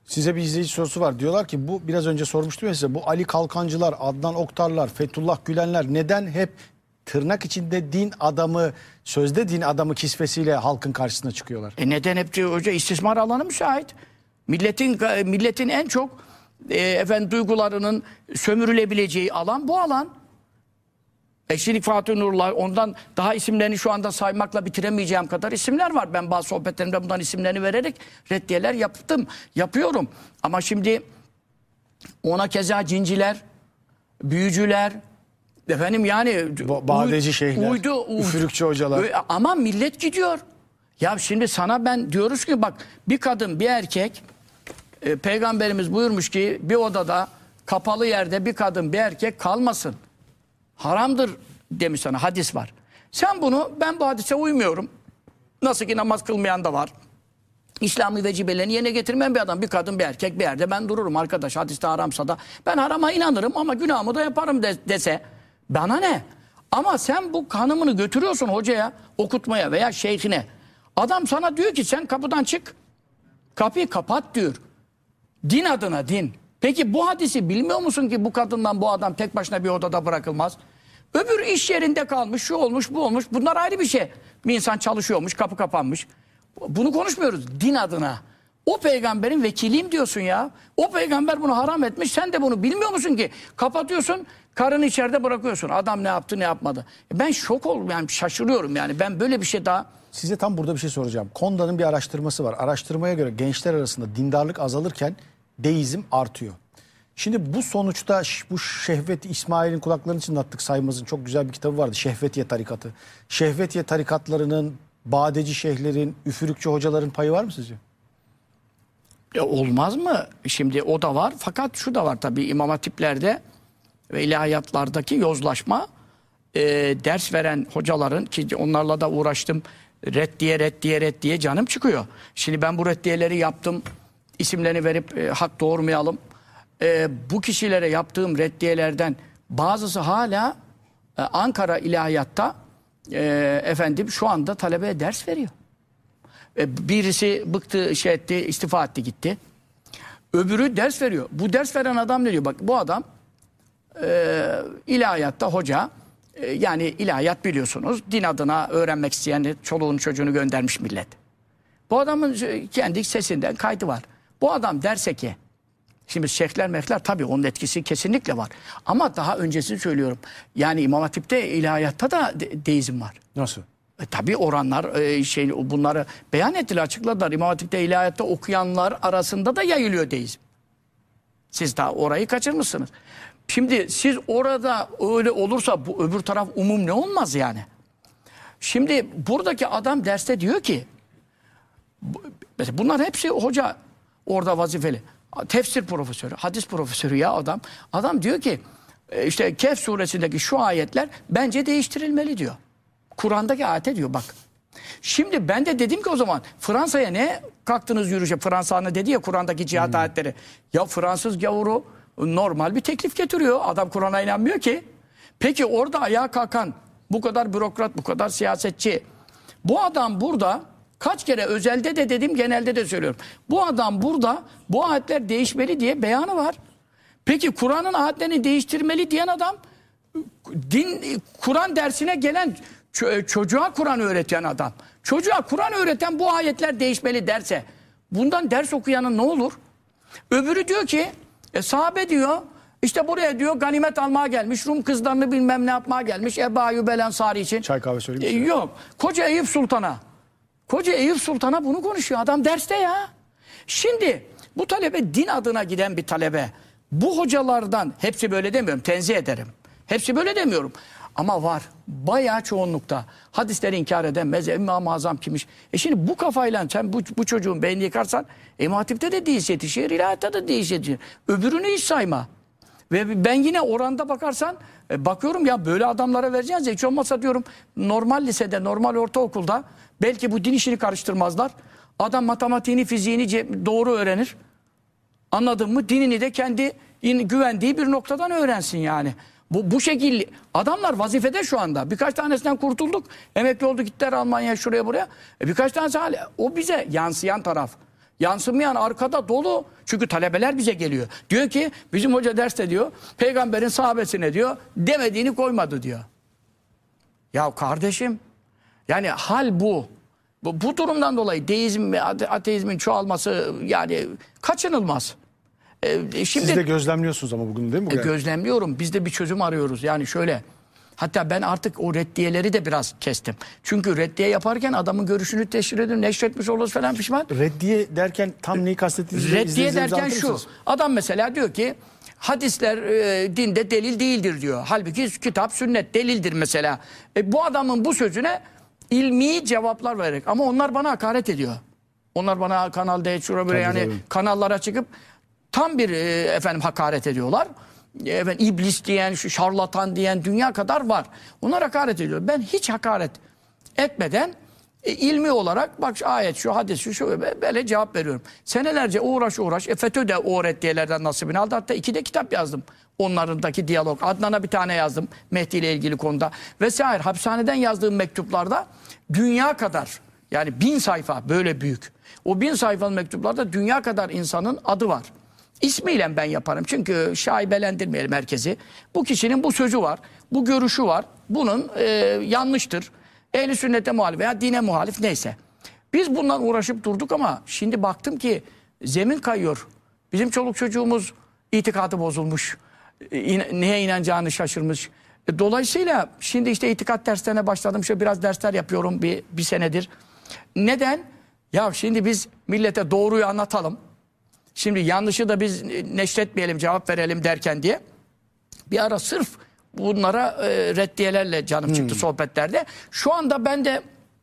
Size bir izleyici sorusu var. Diyorlar ki bu biraz önce sormuştum ya size. Bu Ali Kalkancılar, Adnan Oktarlar, Fethullah Gülenler neden hep tırnak içinde din adamı, sözde din adamı kisvesiyle halkın karşısına çıkıyorlar? Neden hep diyor hoca, istismar alanı müsait. Milletin en çok duygularının sömürülebileceği alan bu alan. Şimdi Fatih Nurullah, ondan daha isimlerini şu anda saymakla bitiremeyeceğim kadar isimler var. Ben bazı sohbetlerimde bundan isimlerini vererek reddiyeler yapıyorum. Ama şimdi ona keza cinciler, büyücüler, yani Badeci şeyhler, üfürükçü hocalar. Ama millet gidiyor. Ya şimdi sana ben diyoruz ki bak, bir kadın bir erkek, Peygamberimiz buyurmuş ki bir odada kapalı yerde bir kadın bir erkek kalmasın. Haramdır demiş sana, hadis var. Ben bu hadise uymuyorum. Nasıl ki namaz kılmayan da var. İslami vecibelerini yerine getirmeyen bir adam, bir kadın bir erkek bir yerde ben dururum arkadaş, hadiste haramsa da ben harama inanırım ama günahımı da yaparım dese bana ne? Ama sen bu hanımını götürüyorsun hocaya okutmaya veya şeyhine. Adam sana diyor ki sen kapıdan çık, kapıyı kapat diyor. Din adına din. Peki bu hadisi bilmiyor musun ki bu kadından bu adam tek başına bir odada bırakılmaz? Öbür iş yerinde kalmış, şu olmuş, bu olmuş. Bunlar ayrı bir şey. Bir insan çalışıyormuş, kapı kapanmış. Bunu konuşmuyoruz din adına. O peygamberin vekiliyim diyorsun ya. O peygamber bunu haram etmiş. Sen de bunu bilmiyor musun ki? Kapatıyorsun, karını içeride bırakıyorsun. Adam ne yaptı, ne yapmadı. Ben şok oldum yani, şaşırıyorum yani. Ben böyle bir şey daha... Size tam burada bir şey soracağım. Konda'nın bir araştırması var. Araştırmaya göre gençler arasında dindarlık azalırken deizm artıyor. Şimdi bu sonuçta bu Şehvet İsmail'in kulaklarını çınlattık Saymaz'ın çok güzel bir kitabı vardı. Şehvetiye tarikatı. Şehvetiye tarikatlarının, badeci şeyhlerin, üfürükçü hocaların payı var mı sizce? Olmaz mı? Şimdi o da var. Fakat şu da var tabii, İmam Hatipler'de ve ilahiyatlardaki yozlaşma, ders veren hocaların, ki onlarla da uğraştım, reddiye canım çıkıyor. Şimdi ben bu reddiyeleri yaptım, isimlerini verip hak doğurmayalım. Bu kişilere yaptığım reddiyelerden bazısı hala Ankara İlahiyat'ta şu anda talebeye ders veriyor. Birisi bıktı, istifa etti gitti. Öbürü ders veriyor. Bu ders veren adam ne diyor? Bak bu adam ilahiyatta hoca, yani ilahiyat biliyorsunuz din adına öğrenmek isteyen çoluğunu çocuğunu göndermiş millet. Bu adamın kendi sesinden kaydı var. Bu adam derse ki, şimdi şeyhler mehler tabii onun etkisi kesinlikle var. Ama daha öncesini söylüyorum. Yani İmam Hatip'te ilahiyatta da deizm var. Nasıl? Tabii oranlar bunları beyan ettiler, açıkladılar. İmam Hatip'te ilahiyatta okuyanlar arasında da yayılıyor deizm. Siz daha orayı kaçırmışsınız. Şimdi siz orada öyle olursa bu öbür taraf umum ne olmaz yani. Şimdi buradaki adam derste diyor ki, mesela bunlar hepsi hoca orada vazifeli. Tefsir profesörü, hadis profesörü ya adam. Adam diyor ki işte Kehf suresindeki şu ayetler bence değiştirilmeli diyor. Kur'an'daki ayete diyor bak. Şimdi ben de dedim ki o zaman Fransa'ya ne kalktınız yürüyüşe? Fransa dedi ya Kur'an'daki cihat ayetleri. Ya Fransız gavuru normal bir teklif getiriyor. Adam Kur'an'a inanmıyor ki. Peki orada ayağa kalkan bu kadar bürokrat, bu kadar siyasetçi. Bu adam burada kaç kere özelde de dedim, genelde de söylüyorum. Bu adam burada bu ayetler değişmeli diye beyanı var. Peki Kur'an'ın ayetlerini değiştirmeli diyen adam, Kur'an dersine gelen çocuğa Kur'an öğreten adam. Çocuğa Kur'an öğreten bu ayetler değişmeli derse bundan ders okuyanın ne olur? Öbürü diyor ki sahabe diyor işte buraya diyor ganimet almaya gelmiş, Rum kızlarını bilmem ne yapmaya gelmiş, Ebu Ayyub el Ensari için. Çay kahve söyleyeyim mi? Yok. Koca Eyüp Sultan'a bunu konuşuyor adam derste ya. Şimdi bu talebe din adına giden bir talebe. Bu hocalardan hepsi böyle demiyorum, tenzih ederim. Hepsi böyle demiyorum. Ama var. Bayağı çoğunlukta. Hadisleri inkar eden mezhep İmam-ı Azam kimmiş. Şimdi bu kafayla sen bu çocuğun beynini yıkarsan İmam Hatip'te de değiş yetişir, ilahiyatta da değiş yetişir. Öbürünü hiç sayma. Ve ben yine oranda bakarsan bakıyorum ya böyle adamlara vereceğiz ya hiç olmazsa diyorum normal lisede, normal ortaokulda belki bu din işini karıştırmazlar. Adam matematiğini, fiziğini doğru öğrenir. Anladın mı? Dinini de kendi güvendiği bir noktadan öğrensin yani. Bu şekilde adamlar vazifede şu anda. Birkaç tanesinden kurtulduk. Emekli oldu gittiler Almanya'ya şuraya buraya. Birkaç tanesi hala. O bize yansıyan taraf. Yansımayan arkada dolu. Çünkü talebeler bize geliyor. Diyor ki bizim hoca derste diyor peygamberin sahabesine diyor demediğini koymadı diyor. Ya kardeşim yani hal bu. Bu durumdan dolayı deizm ve ateizmin çoğalması yani kaçınılmaz. Şimdi, Siz de gözlemliyorsunuz ama bugün değil mi? Gözlemliyorum. Biz de bir çözüm arıyoruz. Yani şöyle. Hatta ben artık o reddiyeleri de biraz kestim. Çünkü reddiye yaparken adamın görüşünü teşhir edin, neşretmiş oluruz falan pişman. Reddiye derken tam neyi kastettiğinizi Reddiye derken şu. Adam mesela diyor ki hadisler dinde delil değildir diyor. Halbuki kitap sünnet delildir mesela. Bu adamın bu sözüne ilmi cevaplar vererek. Ama onlar bana hakaret ediyor. Onlar bana Kanal D, şura böyle yani kanallara çıkıp tam bir efendim hakaret ediyorlar. Efendim, iblis diyen, şu şarlatan diyen dünya kadar var. Onlar hakaret ediyor. Ben hiç hakaret etmeden ilmi olarak bak şu ayet, şu hadis, şu böyle cevap veriyorum. Senelerce uğraş. FETÖ de o reddiyelerden nasibini aldı. Hatta 2 de kitap yazdım. Onlarındaki diyalog. Adnan'a bir tane yazdım Mehdi ile ilgili konuda. Vesaire. Hapishaneden yazdığım mektuplarda dünya kadar yani 1000 sayfa böyle büyük. O 1000 sayfalı mektuplarda dünya kadar insanın adı var. İsmiyle ben yaparım. Çünkü şaibelendirmeyelim herkesi. Bu kişinin bu sözü var. Bu görüşü var. Bunun yanlıştır. Ehl-i sünnete muhalif veya dine muhalif neyse. Biz bundan uğraşıp durduk ama şimdi baktım ki zemin kayıyor. Bizim çoluk çocuğumuz itikadı bozulmuş. Neye inanacağını şaşırmış. Dolayısıyla şimdi işte itikat derslerine başladım. Şöyle biraz dersler yapıyorum bir senedir. Neden? Ya şimdi biz millete doğruyu anlatalım. Şimdi yanlışı da biz neşretmeyelim, cevap verelim derken diye. Bir ara sırf bunlara reddiyelerle canım çıktı sohbetlerde. Şu anda ben de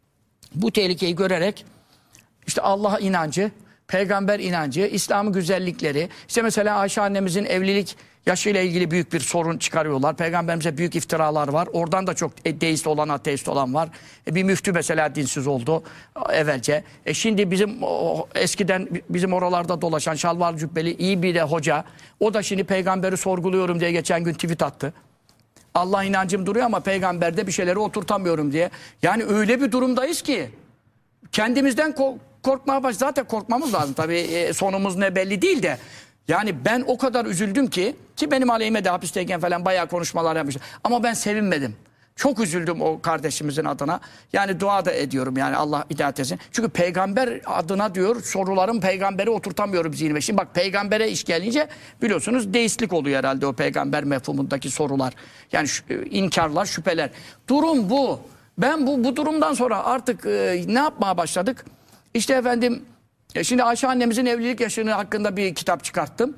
bu tehlikeyi görerek işte Allah'a inancı, peygamber inancı, İslam'ın güzellikleri, işte mesela Ayşe annemizin evlilik yaşıyla ilgili büyük bir sorun çıkarıyorlar. Peygamberimize büyük iftiralar var. Oradan da çok deist olan, ateist olan var. Bir müftü mesela dinsiz oldu evvelce. Şimdi bizim eskiden bizim oralarda dolaşan şalvar cübbeli iyi bir de hoca. O da şimdi peygamberi sorguluyorum diye geçen gün tweet attı. Allah inancım duruyor ama peygamberde bir şeyleri oturtamıyorum diye. Yani öyle bir durumdayız ki kendimizden korkmaya başladık. Zaten korkmamız lazım tabii sonumuz ne belli değil de. Yani ben o kadar üzüldüm ki benim aleyhime de hapisteyken falan bayağı konuşmalar yapmıştım. Ama ben sevinmedim. Çok üzüldüm o kardeşimizin adına. Yani dua da ediyorum yani Allah hidayet etsin. Çünkü peygamber adına diyor soruların peygamberi oturtamıyorum zihnime. Şimdi bak peygambere iş gelince biliyorsunuz deistlik oluyor herhalde o peygamber mefhumundaki sorular. Yani inkarlar, şüpheler. Durum bu. Ben bu durumdan sonra artık ne yapmaya başladık? İşte efendim şimdi Ayşe annemizin evlilik yaşını hakkında bir kitap çıkarttım.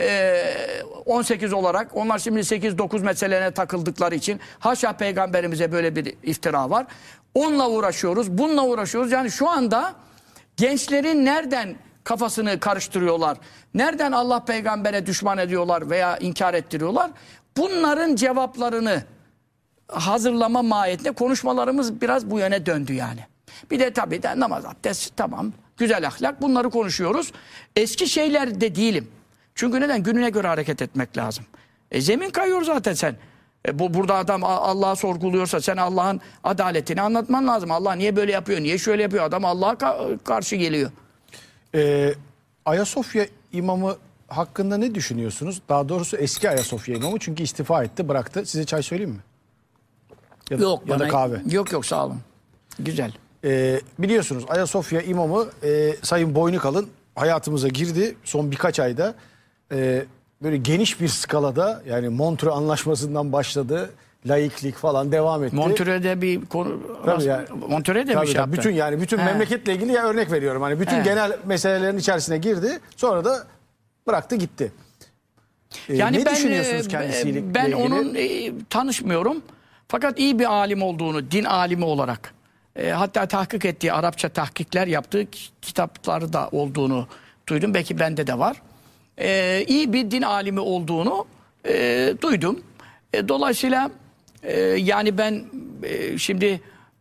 18 olarak onlar şimdi 8-9 meselelerine takıldıkları için haşa peygamberimize böyle bir iftira var. Onunla uğraşıyoruz, bununla uğraşıyoruz. Yani şu anda gençlerin nereden kafasını karıştırıyorlar, nereden Allah peygambere düşman ediyorlar veya inkar ettiriyorlar. Bunların cevaplarını hazırlama mahiyetinde konuşmalarımız biraz bu yöne döndü yani. Bir de tabii de namaz, abdest tamam. Güzel ahlak bunları konuşuyoruz. Eski şeylerde değilim. Çünkü neden? Gününe göre hareket etmek lazım. Zemin kayıyor zaten sen. Burada adam Allah'ı sorguluyorsa sen Allah'ın adaletini anlatman lazım. Allah niye böyle yapıyor? Niye şöyle yapıyor? Adam Allah'a karşı geliyor. Ayasofya imamı hakkında ne düşünüyorsunuz? Daha doğrusu eski Ayasofya imamı çünkü istifa etti, bıraktı. Size çay söyleyeyim mi? Ya da kahve. Yok sağ olun. Güzel. Biliyorsunuz Ayasofya imamı Sayın Boynukalın hayatımıza girdi son birkaç ayda. Böyle geniş bir skalada yani Montreux Anlaşması'ndan başladı. Laiklik falan devam etti. Montreux'de bir konu yani, Montreux'de bir şey yaptı. Bütün memleketle ilgili ya örnek veriyorum. Hani bütün genel meselelerin içerisine girdi. Sonra da bıraktı gitti. Yani ne düşünüyorsunuz kendisiyle ilgili? Ben onun tanışmıyorum. Fakat iyi bir alim olduğunu, din alimi olarak hatta tahkik ettiği, Arapça tahkikler yaptığı kitapları da olduğunu duydum. Belki bende de var. İyi bir din alimi olduğunu duydum. Dolayısıyla yani ben şimdi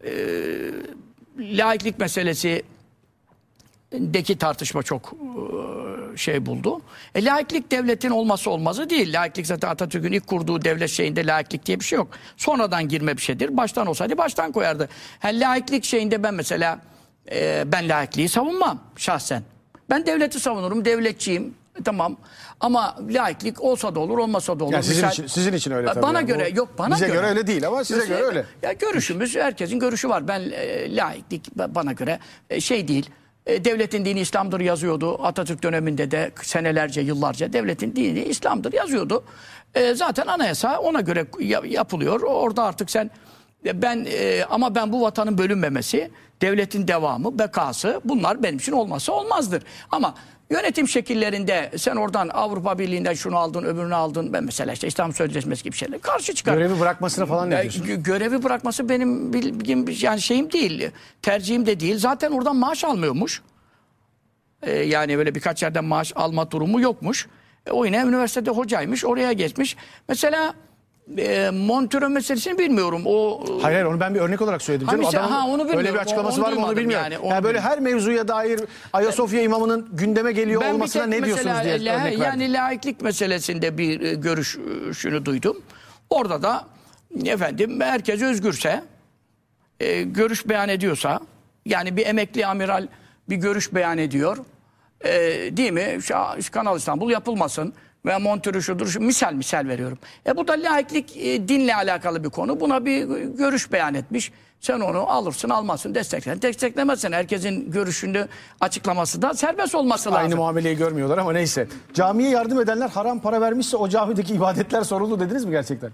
laiklik meselesindeki tartışma çok şey buldu. Laiklik devletin olması olmazı değil. Laiklik zaten Atatürk'ün ilk kurduğu devlet şeyinde laiklik diye bir şey yok. Sonradan girme bir şeydir. Baştan olsaydı baştan koyardı. Laiklik şeyinde ben mesela ben laikliği savunmam şahsen. Ben devleti savunurum, devletçiyim. Tamam. Ama laiklik olsa da olur, olmasa da olur. Yani sizin için öyle tabii. Bana yani. göre yok, bana bize göre. göre öyle değil ama size göre öyle. Ya görüşümüz, herkesin görüşü var. Ben laiklik bana göre şey değil. Devletin dini İslam'dır yazıyordu. Atatürk döneminde de senelerce, yıllarca devletin dini İslam'dır yazıyordu. Zaten anayasa ona göre yapılıyor. Orada artık sen ama ben bu vatanın bölünmemesi, devletin devamı, bekası, bunlar benim için olmazsa olmazdır. Ama yönetim şekillerinde sen oradan Avrupa Birliği'nden şunu aldın, öbürünü aldın. Ben mesela işte İstanbul Sözleşmesi gibi şeyler karşı çıkarım. Görevi bırakmasına falan ne diyorsun? Görevi bırakması benim bilgim, yani şeyim değil, tercihim de değil. Zaten oradan maaş almıyormuş. Yani böyle birkaç yerden maaş alma durumu yokmuş. O yine üniversitede hocaymış, oraya geçmiş. Mesela Montreux meselesini bilmiyorum. Hayır, onu ben bir örnek olarak söyledim. Canım. Onu bilmiyorum. Öyle bir açıklaması var mı onu bilmiyorum. Yani böyle her mevzuya dair Ayasofya imamının gündeme geliyor olmasına ne diyorsunuz diye örnek verdim. Yani laiklik meselesinde bir görüşünü duydum. Orada da efendim herkes özgürse, görüş beyan ediyorsa, yani bir emekli amiral bir görüş beyan ediyor. Değil mi? Kanal İstanbul yapılmasın. Ve Montreux şudur, misal veriyorum. Bu da laiklik dinle alakalı bir konu. Buna bir görüş beyan etmiş. Sen onu alırsın, almazsın, desteklemezsin. Herkesin görüşünü açıklaması da serbest olması lazım. Aynı muameleyi görmüyorlar ama neyse. Camiye yardım edenler haram para vermişse o camideki ibadetler soruldu dediniz mi gerçekten?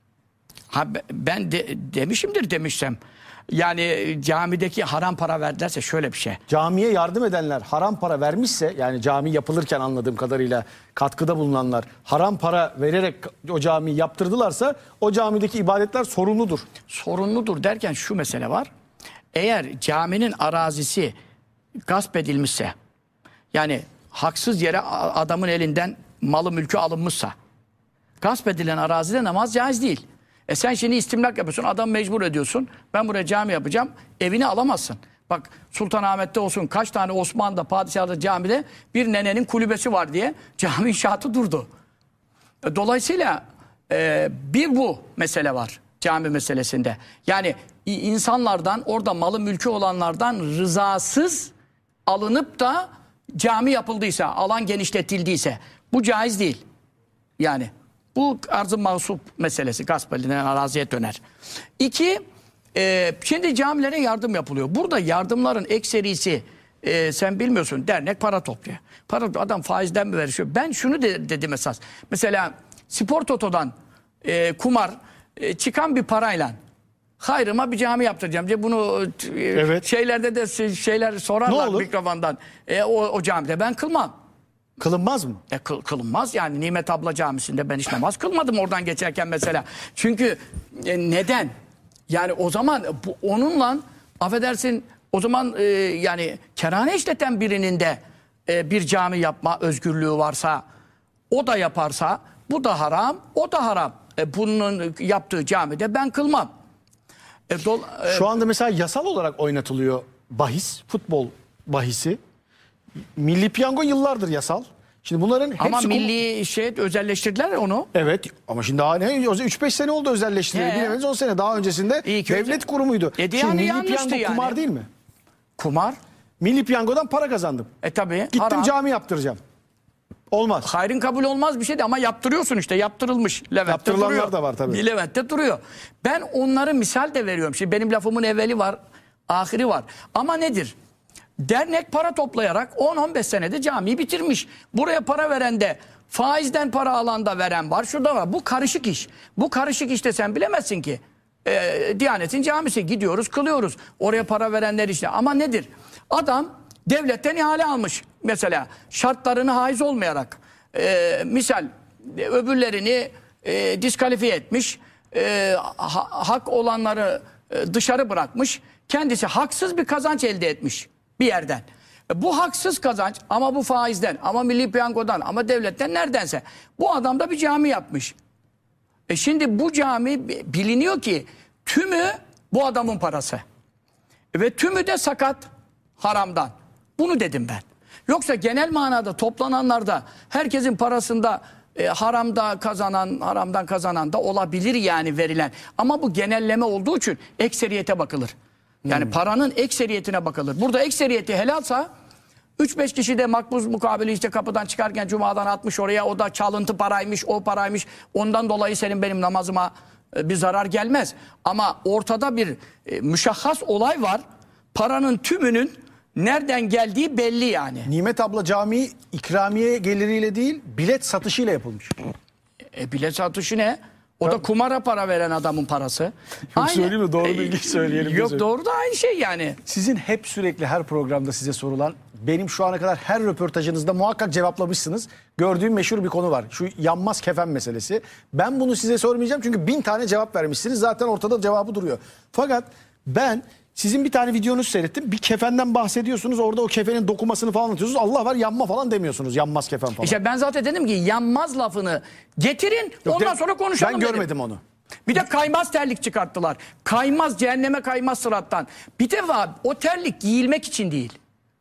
Ben demişsem. Yani camideki haram para verdilerse şöyle bir şey. Camiye yardım edenler haram para vermişse, yani cami yapılırken anladığım kadarıyla katkıda bulunanlar haram para vererek o camiyi yaptırdılarsa o camideki ibadetler sorunludur. Sorunludur derken şu mesele var. Eğer caminin arazisi gasp edilmişse, yani haksız yere adamın elinden malı mülkü alınmışsa, gasp edilen arazide namaz caiz değil. Sen şimdi istimlak yapıyorsun, adam mecbur ediyorsun. Ben buraya cami yapacağım, evini alamazsın. Bak Sultanahmet'te olsun, kaç tane Osmanlı'da, padişahda camide bir nenenin kulübesi var diye cami inşaatı durdu. Dolayısıyla bir bu mesele var cami meselesinde. Yani insanlardan, orada malı mülkü olanlardan rızasız alınıp da cami yapıldıysa, alan genişletildiyse bu caiz değil. Yani bu arz-ı mahsup meselesi, gasp edilen araziye döner. İki, şimdi camilere yardım yapılıyor. Burada yardımların ekserisi sen bilmiyorsun, dernek para topluyor. Adam faizden mi veriyor? Ben şunu dedim esas. Mesela Spor Toto'dan kumar çıkan bir parayla hayrıma bir cami yaptıracağım diye bunu evet. Şeylerde de şeyler sorarlar mikrofondan. O camide ben kılmam. Kılınmaz mı? Kılınmaz yani. Nimet Abla Camisi'nde ben hiç namaz kılmadım oradan geçerken mesela. Çünkü neden? Yani o zaman onunla affedersin, o zaman yani kerhane işleten birinin de bir cami yapma özgürlüğü varsa, o da yaparsa bu da haram, o da haram. Bunun yaptığı camide ben kılmam. Şu anda mesela yasal olarak oynatılıyor bahis, futbol bahisi. Milli Piyango yıllardır yasal. Şimdi bunların hepsi... Ama milli özelleştirdiler onu. Evet ama şimdi daha ne? 3-5 sene oldu özelleştirdi. Bilemediniz 10 sene. Daha öncesinde devlet kurumuydu. Şimdi Milli Piyango kumar değil mi? Kumar. Milli Piyango'dan para kazandım. Tabii. Gittim haram. Cami yaptıracağım. Olmaz. Hayrın kabul olmaz bir şey de ama yaptırıyorsun işte. Yaptırılmış. Levent'te yaptırılanlar duruyor. Da var tabii. Levent'te duruyor. Ben onları misal de veriyorum. Şimdi benim lafımın evveli var, ahiri var. Ama nedir? Dernek para toplayarak 10-15 senede camiyi bitirmiş. Buraya para veren de, faizden para alan da veren var. Şurada var. Bu karışık iş. Bu karışık işte sen bilemezsin ki. Diyanet'in camisi, gidiyoruz, kılıyoruz. Oraya para verenler işte. Ama nedir? Adam devletten ihale almış. Mesela şartlarını haiz olmayarak. Misal öbürlerini diskalifiye etmiş. Hak olanları dışarı bırakmış. Kendisi haksız bir kazanç elde etmiş bir yerden. Bu haksız kazanç ama bu faizden, ama Milli Piyango'dan, ama devletten neredense. Bu adam da bir cami yapmış. Şimdi bu cami biliniyor ki tümü bu adamın parası. Ve tümü de sakat, haramdan. Bunu dedim ben. Yoksa genel manada toplananlarda herkesin parasında haramdan kazanan da olabilir yani verilen. Ama bu genelleme olduğu için ekseriyete bakılır. Yani paranın ekseriyetine bakılır. Burada ekseriyeti helalsa 3-5 kişi de makbuz mukabili işte kapıdan çıkarken cumadan atmış oraya. O da çalıntı paraymış, o paraymış. Ondan dolayı senin benim namazıma bir zarar gelmez. Ama ortada bir müşahhas olay var. Paranın tümünün nereden geldiği belli yani. Nimet abla cami ikramiye geliriyle değil bilet satışıyla yapılmış. Bilet satışı ne? O da kumara para veren adamın parası. Yok, söyleyeyim mi? Doğru bilgi söyleyelim. Yok doğru da aynı şey yani. Sizin hep sürekli her programda size sorulan, benim şu ana kadar her röportajınızda muhakkak cevaplamışsınız. Gördüğüm meşhur bir konu var. Şu yanmaz kefen meselesi. Ben bunu size sormayacağım çünkü 1000 tane cevap vermişsiniz. Zaten ortada cevabı duruyor. Fakat ben sizin bir tane videonuzu seyrettim. Bir kefenden bahsediyorsunuz. Orada o kefenin dokumasını falan anlatıyorsunuz. Allah var yanma falan demiyorsunuz. Yanmaz kefen falan. İşte ben zaten dedim ki yanmaz lafını getirin ondan sonra konuşalım Ben dedim. görmedim onu. Bir de kaymaz terlik çıkarttılar. Kaymaz, cehenneme kaymaz sırattan. Bir defa o terlik giyilmek için değil.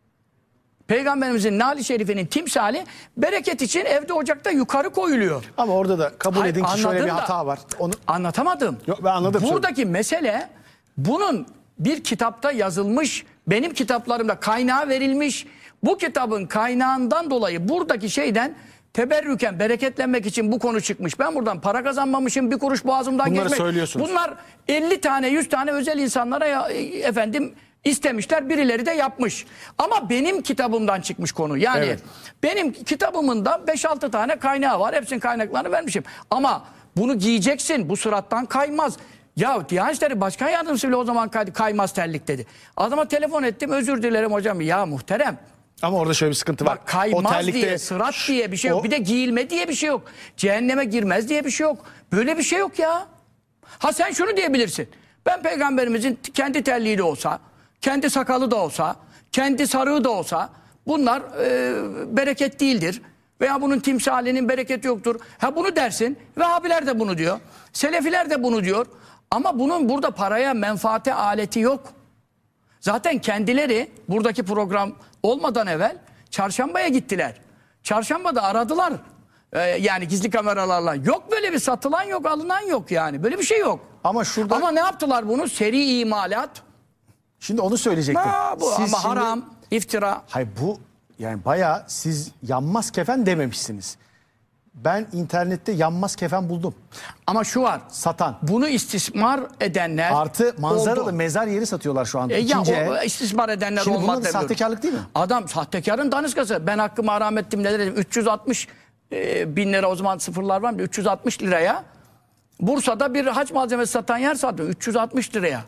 Peygamberimizin Nâl-i Şerife'nin timsali bereket için evde ocakta yukarı koyuluyor. Ama orada da kabul Hayır, edin ki şöyle anladım bir da hata var. Onu anlatamadım. Yok, ben anladım. Buradaki mesele bunun bir kitapta yazılmış, benim kitaplarımda kaynağı verilmiş. Bu kitabın kaynağından dolayı buradaki şeyden teberrüken, bereketlenmek için bu konu çıkmış. Ben buradan para kazanmamışım, bir kuruş boğazımdan Bunları geçmek. söylüyorsunuz. Bunlar 50 tane, 100 tane özel insanlara efendim istemişler, birileri de yapmış. Ama benim kitabımdan çıkmış konu. Yani Evet. benim kitabımın da 5-6 tane kaynağı var. Hepsinin kaynaklarını vermişim. Ama bunu giyeceksin, bu sırattan kaymaz. Ya Diyanet İşleri Başkan Yardımcısı bile o zaman kaymaz terlik dedi. Adama telefon ettim, özür dilerim hocam. Ya muhterem. Ama orada şöyle bir sıkıntı var. Bak kaymaz terlikte- diye, sırat diye bir şey yok. Bir de giyilme diye bir şey yok. Cehenneme girmez diye bir şey yok. Böyle bir şey yok ya. Ha sen şunu diyebilirsin. Ben peygamberimizin kendi terliği de olsa, kendi sakalı da olsa, kendi sarığı da olsa bunlar bereket değildir. Veya bunun timsalinin bereketi yoktur. Ha bunu dersin. Vehhabiler de bunu diyor. Selefiler de bunu diyor. Ama bunun burada paraya, menfaate aleti yok. Zaten kendileri buradaki program olmadan evvel Çarşamba'ya gittiler. Çarşamba'da aradılar. Yani gizli kameralarla. Yok böyle bir satılan yok, alınan yok yani. Böyle bir şey yok. Ama şurada Ama ne yaptılar bunu? Seri imalat. şimdi onu söyleyecektim. Bu Siz ama şimdi- haram, iftira. Hayır bu yani bayağı siz yanmaz kefen dememişsiniz. Ben internette yanmaz kefen buldum. Ama şu var. Satan. Bunu istismar edenler Artı manzaralı oldu. mezar yeri satıyorlar şu anda. Ya İkinci o el. istismar edenler Şimdi olmaz bunlar da demiyorum. sahtekarlık değil mi? Adam sahtekarın daniskası. Ben hakkımı haram ettim ne dedim. 360 bin lira o zaman sıfırlar var mı? 360 liraya Bursa'da bir hac malzemesi satan yer satıyor. 360 liraya.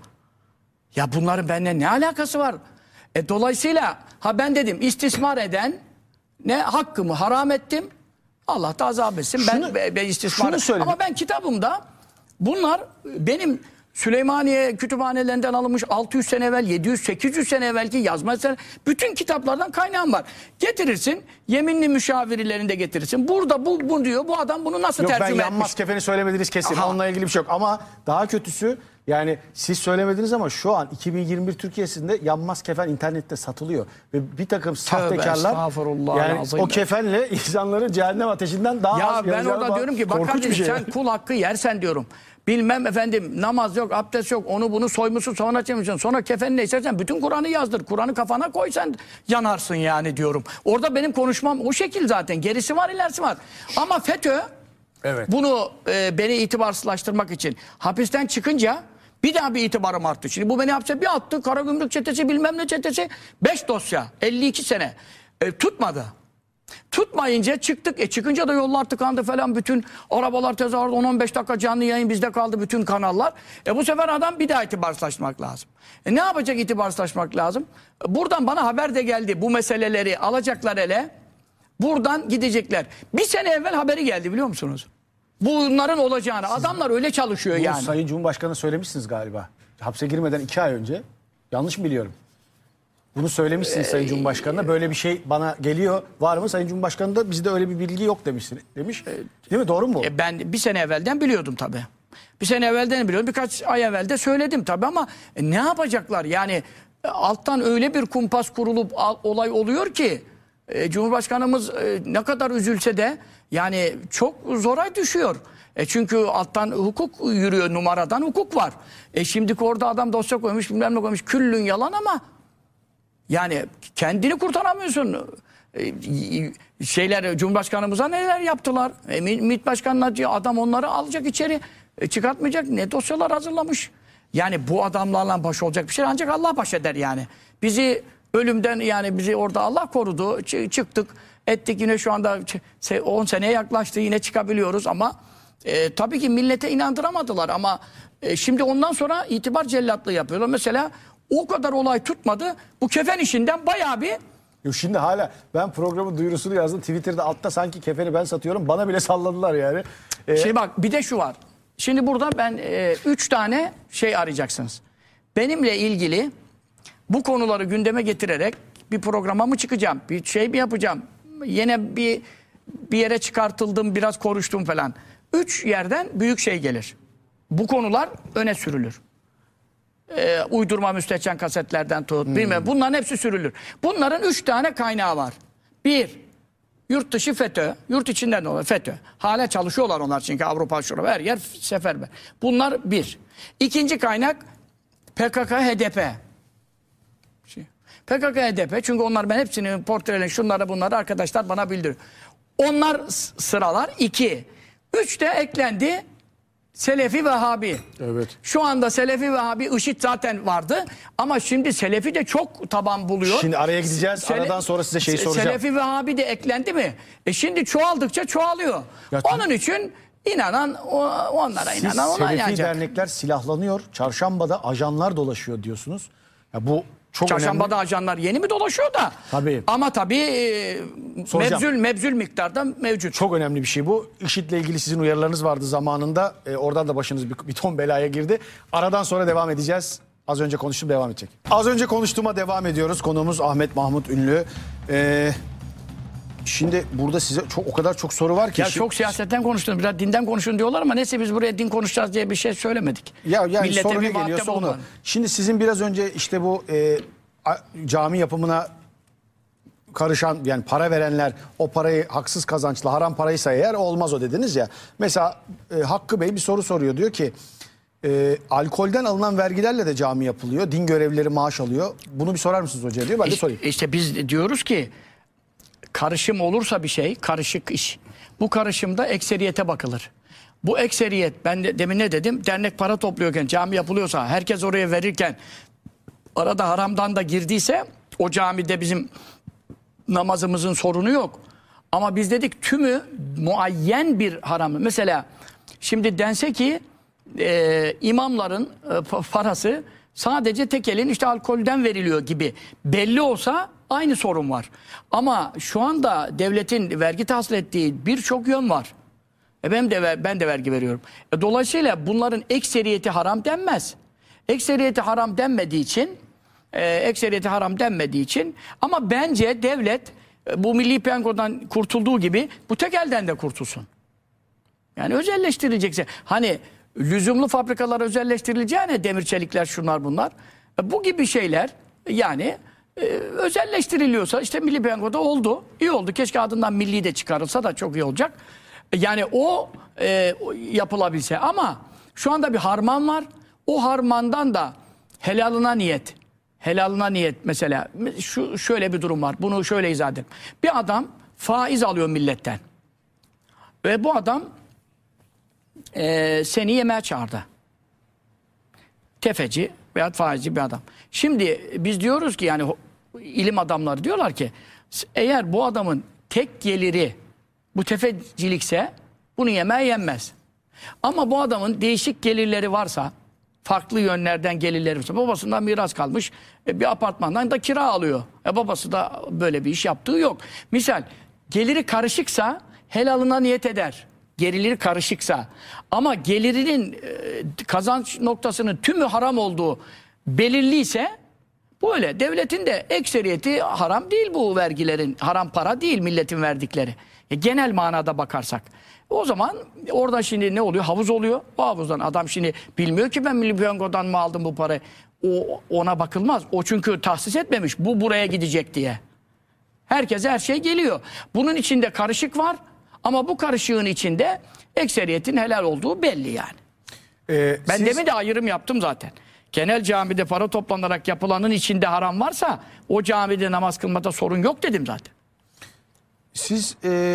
Ya bunların benimle ne alakası var? Dolayısıyla ben dedim istismar eden ne hakkımı haram ettim. Allah da azap etsin. Ben istismar şunu söyledim. Ama ben kitabımda bunlar benim Süleymaniye kütüphanelerinden alınmış 600 sene evvel, 700-800 sene evvelki yazma eser, bütün kitaplardan kaynağım var. Getirirsin, yeminli müşavirlerini de getirirsin. Burada bu diyor, bu adam bunu nasıl Yok ben tercüme yanmaz etmiş? kefeni söylemediniz kesin. Aha. Onunla ilgili bir şey yok. Ama daha kötüsü yani siz söylemediniz ama şu an 2021 Türkiye'sinde yanmaz kefen internette satılıyor. Ve bir takım sahtekarlar estağfurullah yani azim o ya. kefenle insanları cehennem ateşinden daha Ya az ben yanacağını orada falan- diyorum ki bak korkunç bir kardeşim şey. sen kul hakkı yersen diyorum. Bilmem efendim namaz yok, abdest yok, onu bunu soymuşsun, sonra çevirmişsin. Sonra kefenle istersen bütün Kur'an'ı yazdır. Kur'an'ı kafana koy sen yanarsın yani diyorum. Orada benim konuşmam o şekil zaten. Gerisi var ilerisi var. Ama FETÖ Evet. bunu beni itibarsızlaştırmak için hapisten çıkınca bir daha bir itibarım arttı. Şimdi bu beni hapse bir attı. Karagümrük çetesi bilmem ne çetesi 5 dosya 52 sene tutmadı. Tutmayınca çıktık. Çıkınca da yollar tıkandı falan. Bütün arabalar tezahürat 10-15 dakika canlı yayın bizde kaldı bütün kanallar. Bu sefer adam bir daha itibarsızlaşmak lazım. Ne yapacak itibarsızlaşmak lazım? Buradan bana haber de geldi. Bu meseleleri alacaklar ele. Buradan gidecekler. Bir sene evvel haberi geldi biliyor musunuz? Bunların olacağını. Adamlar öyle çalışıyor Bunu yani. Sayın Cumhurbaşkanı'na söylemişsiniz galiba. Hapse girmeden 2 ay önce. Yanlış mı biliyorum? Bunu söylemişsiniz Sayın Cumhurbaşkanı'na. Böyle bir şey bana geliyor. Var mı? Sayın Cumhurbaşkanı da bizde öyle bir bilgi yok demiş. Değil mi? Doğru mu bu? Ben bir sene evvelden biliyordum tabii. Bir sene evvelden biliyordum. Birkaç ay evvel de söyledim tabii ama ne yapacaklar? Yani alttan öyle bir kumpas kurulup olay oluyor ki Cumhurbaşkanımız ne kadar üzülse de yani çok zora düşüyor. Çünkü alttan hukuk yürüyor, numaradan hukuk var. Şimdiki orada adam dosya koymuş, bilmem ne koymuş, küllün yalan ama Yani kendini kurtaramıyorsun. Cumhurbaşkanımıza neler yaptılar? MİT Başkanı'na diyor, adam onları alacak içeri, çıkartmayacak. Ne dosyalar hazırlamış. Yani bu adamlarla baş olacak bir şey ancak Allah baş eder yani. Bizi ölümden, yani bizi orada Allah korudu. Çıktık, ettik, yine şu anda 10 seneye yaklaştı, yine çıkabiliyoruz ama tabii ki millete inandıramadılar ama şimdi ondan sonra itibar cellatlığı yapıyorlar. Mesela o kadar olay tutmadı. Bu kefen işinden bayağı bir... Yok, şimdi hala ben programın duyurusunu yazdım. Twitter'da altta sanki kefeni ben satıyorum. Bana bile salladılar yani. Şey bak, bir de şu var. Şimdi burada ben 3 tane şey arayacaksınız. Benimle ilgili bu konuları gündeme getirerek bir programa mı çıkacağım? Bir şey mi yapacağım? Yine bir yere çıkartıldım, biraz konuştum falan. 3 yerden büyük şey gelir. Bu konular öne sürülür. Uydurma müstehcen kasetlerden tut. Bilmem, bunların hepsi sürülür. Bunların 3 tane kaynağı var. 1. Yurt dışı FETÖ. Yurt içinden de olur FETÖ. Hala çalışıyorlar onlar çünkü Avrupa şurada her yer seferber. Bunlar 1. İkinci kaynak PKK, HDP. PKK, HDP. Çünkü onlar, ben hepsini portrelerini, şunları bunları arkadaşlar bana bildiriyor. Onlar sıralar 2. 3 de eklendi. Selefi Vehhabi. Evet. Şu anda Selefi Vehhabi, IŞİD zaten vardı ama şimdi Selefi de çok taban buluyor. Şimdi araya gideceğiz. Aradan sonra size şeyi soracağım. Selefi Vehhabi de eklendi mi? Şimdi çoğaldıkça çoğalıyor. Ya, onun için inanan onlara inanan ona Selefi inanacak. dernekler silahlanıyor. Çarşambada ajanlar dolaşıyor diyorsunuz. Ya bu çok Çarşambada önemli. ajanlar yeni mi dolaşıyor da? Tabii. Ama tabii mebzül miktarda mevcut. Çok önemli bir şey bu. IŞİD'le ilgili sizin uyarılarınız vardı zamanında. Oradan da başınız bir ton belaya girdi. Aradan sonra devam edeceğiz. Az önce konuştum, devam edecek. Az önce konuştuğuma devam ediyoruz. Konuğumuz Ahmet Mahmut Ünlü. Şimdi burada size o kadar çok soru var ki. Ya çok siyasetten konuştun, biraz dinden konuşun diyorlar ama neyse, biz buraya din konuşacağız diye bir şey söylemedik. Yani millete soru ne bir geliyorsa muhatap onu. olmadı. Şimdi sizin biraz önce işte bu cami yapımına karışan, yani para verenler o parayı haksız kazançla haram paraysa eğer olmaz o dediniz ya. Mesela Hakkı Bey bir soru soruyor, diyor ki alkolden alınan vergilerle de cami yapılıyor. Din görevlileri maaş alıyor. Bunu bir sorar mısınız hocaya diyor. Ben de sorayım. İşte biz diyoruz ki karışım olursa bir şey, karışık iş. Bu karışımda ekseriyete bakılır. Bu ekseriyet, ben de demin ne dedim? Dernek para topluyorken, cami yapılıyorsa, herkes oraya verirken arada haramdan da girdiyse o camide bizim namazımızın sorunu yok. Ama biz dedik tümü muayyen bir haram. Mesela şimdi dense ki imamların parası sadece tek elin işte alkolden veriliyor gibi belli olsa aynı sorun var. Ama şu anda devletin vergi tahsil ettiği birçok yön var. Ben de vergi veriyorum. Dolayısıyla bunların ekseriyeti haram denmez. Ekseriyeti haram denmediği için ama bence devlet bu milli piyangodan kurtulduğu gibi bu tek elden de kurtulsun. Yani özelleştirilecekse, hani lüzumlu fabrikalar özelleştirileceğine, demir çelikler, şunlar bunlar. Bu gibi şeyler yani özelleştiriliyorsa, işte milli piyangoda oldu. İyi oldu. Keşke adından milli de çıkarılsa da çok iyi olacak. Yani o yapılabilse ama şu anda bir harman var. O harmandan da helalına niyet mesela, şöyle bir durum var. Bunu şöyle izah edeyim. Bir adam faiz alıyor milletten. Ve bu adam seni yemeğe çağırdı. Tefeci veya faizci bir adam. Şimdi biz diyoruz ki, yani ilim adamları diyorlar ki, eğer bu adamın tek geliri bu tefecilikse bunu yemeğe yenmez. Ama bu adamın değişik gelirleri varsa, farklı yönlerden gelirleri varsa, babasından miras kalmış bir apartmandan da kira alıyor. Babası da böyle bir iş yaptığı yok. Misal geliri karışıksa helalına niyet eder. Geliri karışıksa, ama gelirinin kazanç noktasının tümü haram olduğu belirliyse, böyle devletin de ekseriyeti haram değil, bu vergilerin haram para değil milletin verdikleri. Genel manada bakarsak. O zaman orada şimdi ne oluyor? Havuz oluyor. O havuzdan adam şimdi bilmiyor ki ben milli piyangodan mı aldım bu parayı. Ona bakılmaz. O çünkü tahsis etmemiş. Bu buraya gidecek diye. Herkese her şey geliyor. Bunun içinde karışık var. Ama bu karışığın içinde ekseriyetin helal olduğu belli yani. Ben demin de ayrım yaptım zaten. genel camide para toplanarak yapılanın içinde haram varsa o camide namaz kılmada sorun yok dedim zaten. Siz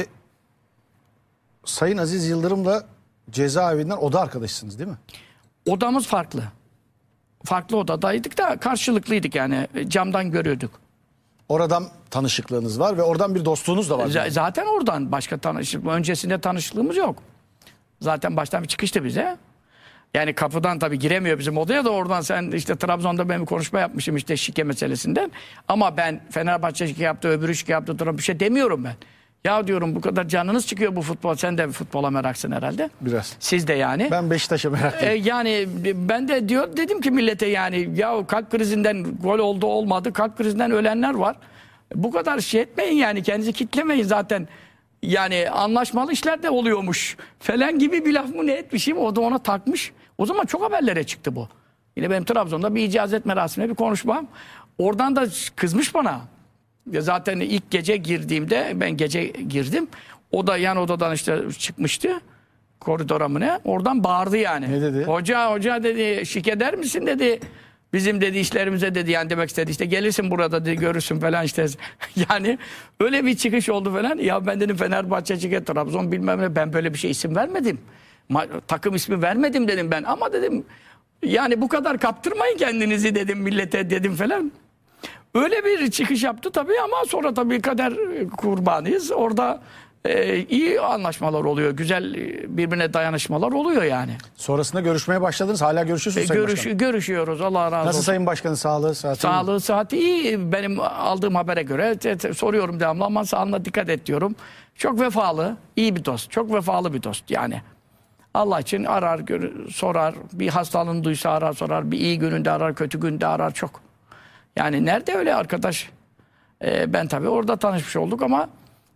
Sayın Aziz Yıldırım'la cezaevinden oda arkadaşsınız değil mi? Odamız farklı. Farklı odadaydık da karşılıklıydık yani. Camdan görüyorduk. Oradan tanışıklığınız var ve oradan bir dostluğunuz da var. Zaten oradan başka tanışıklık. Öncesinde tanışıklığımız yok. Zaten baştan bir çıkıştı bize. Yani kapıdan tabii giremiyor bizim odaya da oradan sen işte Trabzon'da ben bir konuşma yapmışım işte şike meselesinden. Ama ben Fenerbahçe şike yaptı, öbürü şike yaptı, bir şey demiyorum ben. Ya diyorum bu kadar canınız çıkıyor bu futbol. Sen de futbola meraksın herhalde. Biraz. Siz de yani. Ben Beşiktaş'a meraklıyım. Yani ben de dedim ki millete yani ya kalp krizinden gol oldu olmadı. Kalp krizinden ölenler var. Bu kadar şey etmeyin yani kendinizi kitlemeyin zaten. Yani anlaşmalı işler de oluyormuş falan gibi bir laf mı ne etmişim o da ona takmış. O zaman çok haberlere çıktı bu. Yine benim Trabzon'da bir icazet merasimine bir konuşmam. Oradan da kızmış bana. Ya zaten ilk gece girdiğimde ben gece girdim. O da yan odadan işte çıkmıştı. Koridora mı ne? Oradan bağırdı yani. Ne dedi? Hoca dedi şik eder misin dedi. Bizim dedi işlerimize dedi yani demek istedi işte gelirsin burada dedi görürsün falan işte. Yani öyle bir çıkış oldu falan. Ya ben dedim Fenerbahçe şike Trabzon bilmem ne ben böyle bir şey isim vermedim. Takım ismi vermedim dedim ben ama dedim yani bu kadar kaptırmayın kendinizi dedim millete dedim falan. Öyle bir çıkış yaptı tabii ama sonra tabii kader kurbanıyız. Orada iyi anlaşmalar oluyor. Güzel birbirine dayanışmalar oluyor yani. Sonrasında görüşmeye başladınız. Hala görüşüyorsunuz Sayın Başkan. Görüşüyoruz. Allah razı olsun. Nasıl Sayın Başkan'ın sağlığı, saati? Sağlığı, saati iyi. Benim aldığım habere göre soruyorum devamlı ama sağlığına dikkat et diyorum. Çok vefalı, iyi bir dost. Çok vefalı bir dost yani. Allah için arar, sorar. Bir hastalığını duysa arar, sorar. Bir iyi gününde arar, kötü günde arar çok. Yani nerede öyle arkadaş? Ben tabii orada tanışmış olduk ama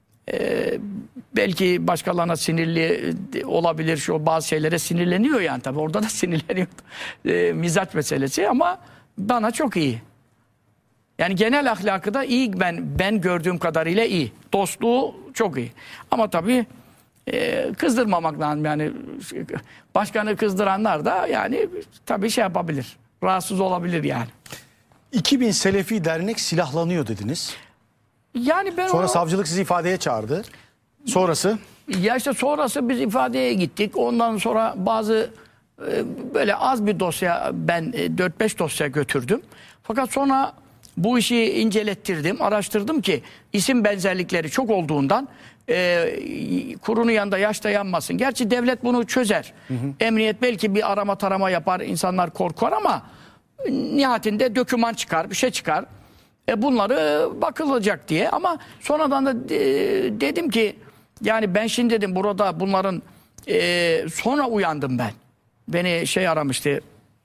belki başkalarına sinirli olabilir. Şu bazı şeylere sinirleniyor yani tabii. Orada da sinirleniyor. Mizaç meselesi ama bana çok iyi. Yani genel ahlakı da iyi ben gördüğüm kadarıyla iyi. Dostluğu çok iyi. Ama tabii kızdırmamak lazım yani. Başkanı kızdıranlar da yani tabii şey yapabilir. Rahatsız olabilir yani. 2000 Selefi Dernek silahlanıyor dediniz. Yani ben Sonra savcılık sizi ifadeye çağırdı. Sonrası? Ya işte sonrası biz ifadeye gittik. Ondan sonra bazı böyle az bir dosya ben 4-5 dosya götürdüm. Fakat sonra bu işi incelettirdim, araştırdım ki isim benzerlikleri çok olduğundan kurunun yanında yaş da yanmasın. Gerçi devlet bunu çözer. Emniyet belki bir arama tarama yapar, insanlar korkar ama nihayetinde döküman çıkar, bir şey çıkar. Bunları bakılacak diye ama sonradan da dedim ki yani ben şimdi dedim burada bunların sonra uyandım ben. Beni şey aramıştı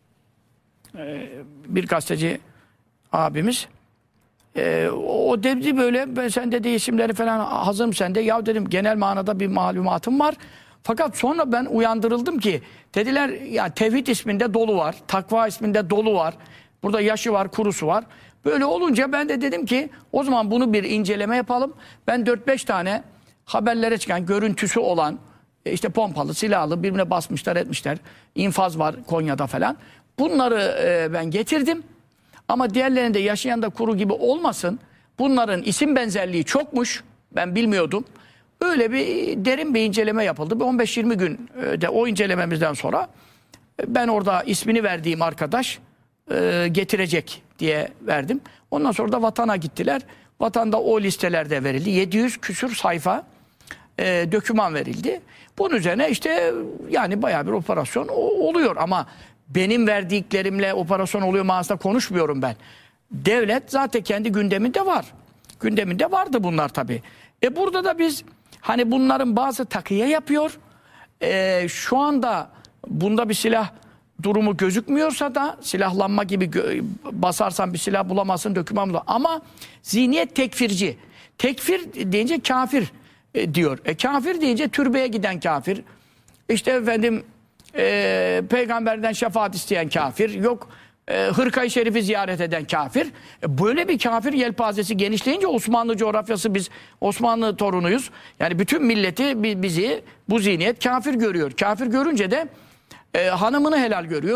bir gazeteci abimiz. O dedi böyle ben sen dedi isimleri falan hazır mı sende? Ya dedim genel manada bir malumatım var. Fakat sonra ben uyandırıldım ki dediler ya tevhid isminde dolu var. Takva isminde dolu var. Burada yaşı var, kurusu var. Böyle olunca ben de dedim ki o zaman bunu bir inceleme yapalım. Ben 4-5 tane haberlere çıkan görüntüsü olan işte pompalı, silahlı birbirine basmışlar etmişler. İnfaz var Konya'da falan. Bunları ben getirdim. Ama diğerlerinde yaşayan da kuru gibi olmasın. Bunların isim benzerliği çokmuş. Ben bilmiyordum. Öyle bir derin bir inceleme yapıldı. 15-20 gün de o incelememizden sonra ben orada ismini verdiğim arkadaş getirecek diye verdim. Ondan sonra da Vatan'a gittiler. Vatan'da o listelerde verildi. 700 küsür sayfa döküman verildi. Bunun üzerine işte yani bayağı bir operasyon oluyor ama benim verdiklerimle operasyon oluyor manasında konuşmuyorum ben. Devlet zaten kendi gündeminde var. Gündeminde vardı bunlar tabii. Burada da biz hani bunların bazı takiye yapıyor. Şu anda bunda bir silah durumu gözükmüyorsa da silahlanma gibi basarsan bir silah bulamazsın, döküman bulamazsın. Ama zihniyet tekfirci. Tekfir deyince kafir diyor. Kafir deyince türbeye giden kafir. İşte efendim peygamberden şefaat isteyen kafir. Yok hırka-i şerifi ziyaret eden kafir. Böyle bir kafir yelpazesi genişleyince Osmanlı coğrafyası biz Osmanlı torunuyuz. Yani bütün milleti bizi bu zihniyet kafir görüyor. Kafir görünce de hanımını helal görüyor.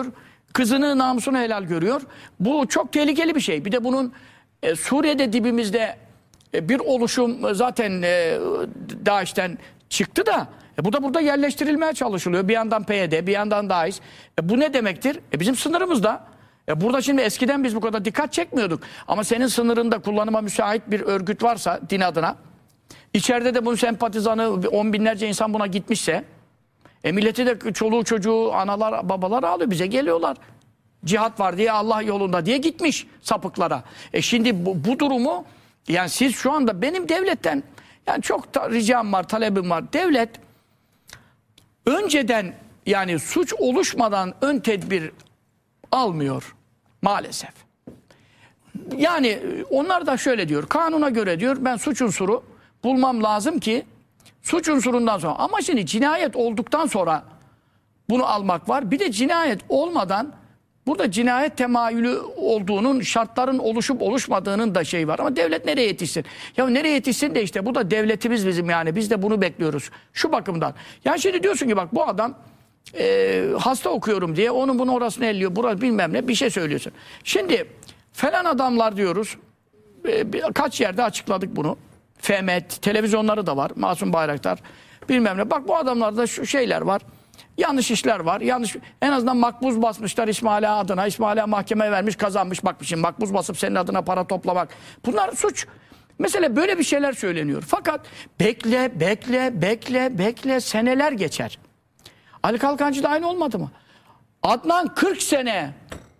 kızını namusunu helal görüyor. Bu çok tehlikeli bir şey. Bir de bunun Suriye'de dibimizde bir oluşum zaten DAEŞ'ten çıktı da bu da burada yerleştirilmeye çalışılıyor. Bir yandan PYD, bir yandan DAEŞ. Bu ne demektir? Bizim sınırımızda. Burada şimdi eskiden biz bu kadar dikkat çekmiyorduk. Ama senin sınırında kullanıma müsait bir örgüt varsa din adına, içeride de bunun sempatizanı 10 binlerce insan buna gitmişse, milleti de çoluğu çocuğu, analar, babalar ağlıyor. Bize geliyorlar. Cihat var diye, Allah yolunda diye gitmiş sapıklara. Şimdi bu durumu, yani siz şu anda benim devletten, yani çok ricam var, talebim var. Devlet önceden, yani suç oluşmadan ön tedbir almıyor maalesef. Yani onlar da şöyle diyor, kanuna göre diyor, ben suç unsuru bulmam lazım ki suç unsurundan sonra. Ama şimdi cinayet olduktan sonra bunu almak var. Bir de cinayet olmadan burada cinayet temayülü olduğunun, şartların oluşup oluşmadığının da şey var. Ama devlet nereye yetişsin? Ya nereye yetişsin de işte bu da devletimiz bizim, yani biz de bunu bekliyoruz. Şu bakımdan. Yani şimdi diyorsun ki bak bu adam hasta okuyorum diye onun bunu orasını elliyor, burası bilmem ne bir şey söylüyorsun. Şimdi falan adamlar diyoruz, kaç yerde açıkladık bunu. FMT, televizyonları da var, Masum Bayraktar bilmem ne. Bak bu adamlarda şu şeyler var. Yanlış işler var. Yanlış, en azından makbuz basmışlar İsmail Ağa adına. İsmail Ağa mahkemeye vermiş, kazanmış. Bak şimdi makbuz basıp senin adına para toplamak. Bunlar suç. Mesela böyle bir şeyler söyleniyor. Fakat bekle seneler geçer. Ali Kalkancı da aynı olmadı mı? Adnan 40 sene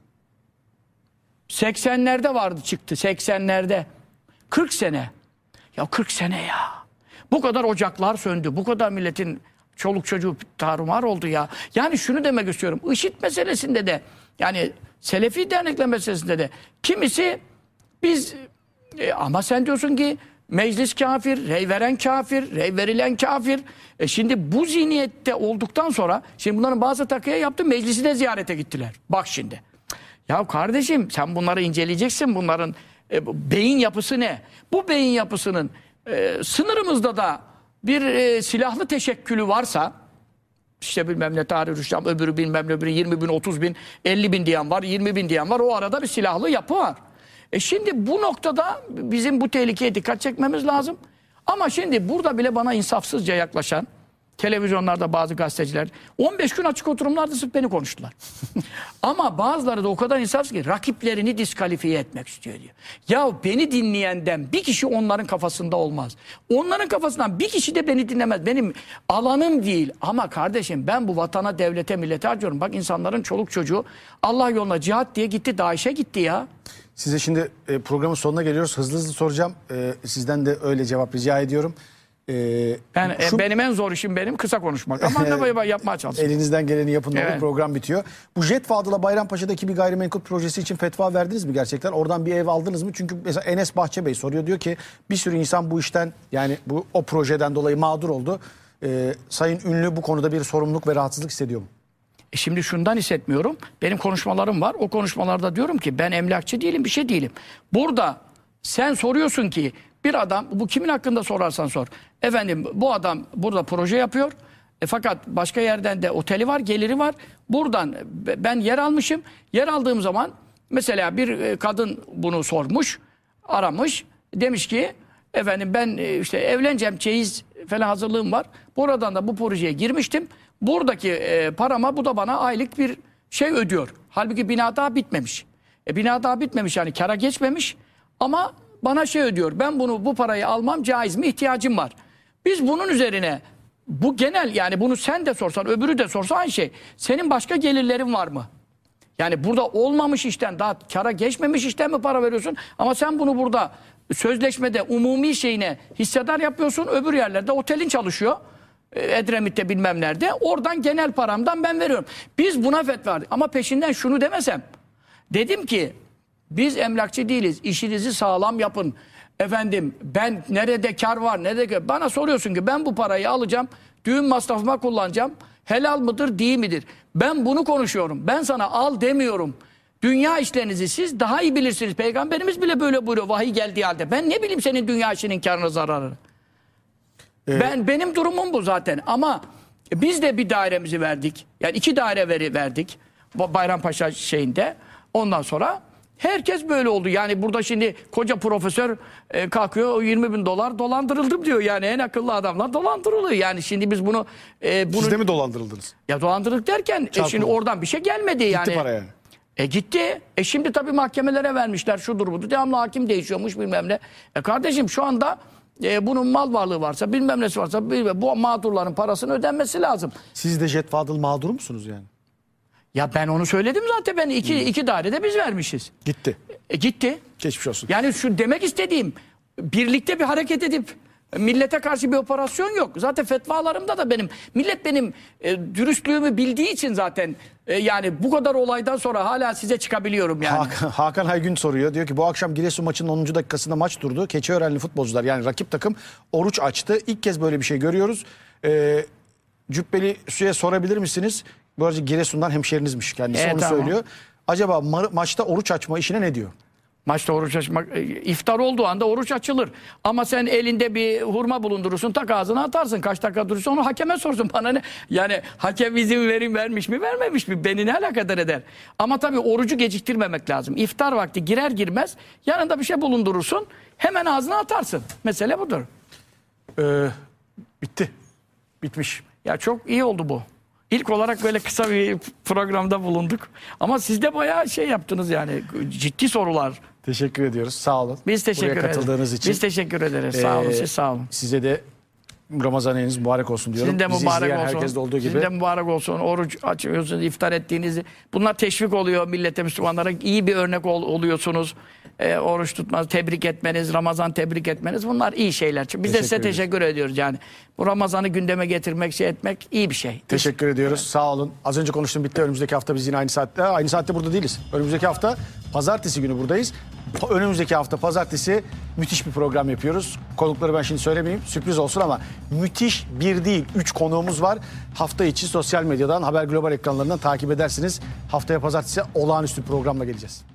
80'lerde vardı, çıktı 80'lerde. 40 sene. Ya 40 sene ya. Bu kadar ocaklar söndü. Bu kadar milletin çoluk çocuğu tarumar oldu ya. Yani şunu demek istiyorum. IŞİD meselesinde de, yani Selefi dernekler meselesinde de kimisi biz ama sen diyorsun ki meclis kafir, rey veren kafir, rey verilen kafir. Şimdi bu zihniyette olduktan sonra, şimdi bunların bazı takıya yaptı, meclisi de ziyarete gittiler. Bak şimdi. Ya kardeşim sen bunları inceleyeceksin. Bunların beyin yapısı ne? Bu beyin yapısının sınırımızda da bir silahlı teşekkülü varsa, işte bilmem ne Tahrir Rüştam, öbürü bilmem ne, öbürü 20 bin, 30 bin, 50 bin diyen var, 20 bin diyen var. O arada bir silahlı yapı var. Şimdi bu noktada bizim bu tehlikeye dikkat çekmemiz lazım. Ama şimdi burada bile bana insafsızca yaklaşan televizyonlarda bazı gazeteciler 15 gün açık oturumlarda sırf beni konuştular. Ama bazıları da o kadar insafsız ki rakiplerini diskalifiye etmek istiyor diyor. Ya beni dinleyenden bir kişi onların kafasında olmaz. Onların kafasından bir kişi de beni dinlemez. Benim alanım değil. Ama kardeşim ben bu vatana, devlete, millete harcıyorum. Bak insanların çoluk çocuğu Allah yoluna cihat diye gitti, DAEŞ'e gitti ya. Size şimdi programın sonuna geliyoruz. Hızlı hızlı soracağım. Sizden de öyle cevap rica ediyorum. Benim en zor işim benim kısa konuşmak. Ama ne yapmaya çalışıyorum. Elinizden geleni yapın. Evet. Program bitiyor. Bu Jet Fadıl'a Bayrampaşa'daki bir gayrimenkul projesi için fetva verdiniz mi gerçekten? Oradan bir ev aldınız mı? Çünkü mesela Enes Bahçebey soruyor. Diyor ki bir sürü insan bu işten, yani o projeden dolayı mağdur oldu. Sayın Ünlü bu konuda bir sorumluluk ve rahatsızlık hissediyor mu? Şimdi şundan hissetmiyorum. Benim konuşmalarım var. O konuşmalarda diyorum ki ben emlakçı değilim, bir şey değilim. Burada sen soruyorsun ki bir adam, bu kimin hakkında sorarsan sor. Efendim bu adam burada proje yapıyor. Fakat başka yerden de oteli var, geliri var. Buradan ben yer almışım. Yer aldığım zaman mesela bir kadın bunu sormuş, aramış. Demiş ki efendim ben işte evleneceğim, çeyiz falan hazırlığım var. Buradan da bu projeye girmiştim. Buradaki parama bu da bana aylık bir şey ödüyor. Halbuki bina daha bitmemiş. Bina daha bitmemiş, yani kara geçmemiş. Ama bana şey ödüyor. Ben bu parayı almam caiz mi? İhtiyacım var. Biz bunun üzerine, bu genel, yani bunu sen de sorsan, öbürü de sorsa aynı şey. Senin başka gelirlerin var mı? Yani burada olmamış işten, daha kara geçmemiş işten mi para veriyorsun? Ama sen bunu burada sözleşmede umumi şeyine hissedar yapıyorsun. Öbür yerlerde otelin çalışıyor. Edremit'te bilmem nerede. Oradan genel paramdan ben veriyorum. Biz buna fetva verdik. Ama peşinden şunu demesem. Dedim ki biz emlakçı değiliz. İşinizi sağlam yapın. Efendim ben nerede kar var, nerede... Bana soruyorsun ki ben bu parayı alacağım. Düğün masrafıma kullanacağım. Helal mıdır, değil midir? Ben bunu konuşuyorum. Ben sana al demiyorum. Dünya işlerinizi siz daha iyi bilirsiniz. Peygamberimiz bile böyle buyuruyor vahiy geldiği halde. Ben ne bileyim senin dünya işinin karını zararını. Benim durumum bu zaten. Ama biz de bir dairemizi verdik. Yani 2 daire verdik. Bayrampaşa şeyinde. Ondan sonra herkes böyle oldu. Yani burada şimdi koca profesör kalkıyor o 20 bin dolar dolandırıldım diyor. Yani en akıllı adamlar dolandırılıyor. Yani şimdi biz bunu... Siz de mi dolandırıldınız? Ya dolandırıldık derken şimdi oradan bir şey gelmedi yani. Gitti para yani. Gitti. Şimdi tabii mahkemelere vermişler şudur budur. Devamlı hakim değişiyormuş bilmem ne. Kardeşim şu anda bunun mal varlığı varsa bilmem nesi varsa bu mağdurların parasının ödenmesi lazım. Siz de Jet Fadıl mağdur musunuz yani? Ya ben onu söyledim zaten. Ben iki dairede biz vermişiz. Gitti. Gitti. Geçmiş olsun. Yani şu demek istediğim birlikte bir hareket edip millete karşı bir operasyon yok. Zaten fetvalarımda da millet benim dürüstlüğümü bildiği için zaten yani bu kadar olaydan sonra hala size çıkabiliyorum yani. Hakan Aygün soruyor. Diyor ki bu akşam Giresun maçının 10. dakikasında maç durdu. Keçiörenli futbolcular yani rakip takım oruç açtı. İlk kez böyle bir şey görüyoruz. Cübbeli Sü'ye sorabilir misiniz? Bu arada Giresun'dan hemşerinizmiş kendisi onu tamam. söylüyor. Acaba maçta oruç açma işine ne diyor? Maçta oruç açmak, iftar olduğu anda oruç açılır. Ama sen elinde bir hurma bulundurursun, tak ağzına atarsın. Kaç dakika durursa onu hakeme sorsun. Bana ne? Yani hakem izin vermiş mi, vermemiş mi? Beni ne alakadar eder? Ama tabii orucu geciktirmemek lazım. İftar vakti girer girmez yanında bir şey bulundurursun. Hemen ağzına atarsın. Mesele budur. Bitti. Bitmiş. Ya çok iyi oldu bu. İlk olarak böyle kısa bir programda bulunduk. Ama siz de bayağı şey yaptınız yani. Ciddi sorular. Teşekkür ediyoruz. Sağ olun. Biz teşekkür Buraya ederiz. katıldığınız için. Biz teşekkür ederiz. Sağ olun. Siz sağ olun. Size de Ramazan ayınız mübarek olsun diyorum. Sizin de Bizi mübarek izleyen olsun. herkeste olduğu gibi. Sizin de mübarek olsun. Oruç açıyorsunuz, iftar ettiğinizi. Bunlar teşvik oluyor millete, Müslümanlara. İyi bir örnek oluyorsunuz. Oruç tutmanız, tebrik etmeniz, Ramazan tebrik etmeniz. Bunlar iyi şeyler. Biz de size teşekkür ediyoruz yani. Bu Ramazan'ı gündeme getirmek, şey etmek iyi bir şey. Teşekkür ediyoruz. Sağ olun. Az önce konuştum bitti. Önümüzdeki hafta biz yine aynı saatte. Aynı saatte burada değiliz. Önümüzdeki hafta pazartesi günü buradayız. Önümüzdeki hafta pazartesi müthiş bir program yapıyoruz. Konukları ben şimdi söylemeyeyim. Sürpriz olsun ama müthiş bir değil 3 konuğumuz var. Hafta içi sosyal medyadan Haber Global ekranlarından takip edersiniz. Haftaya pazartesi olağanüstü programla geleceğiz.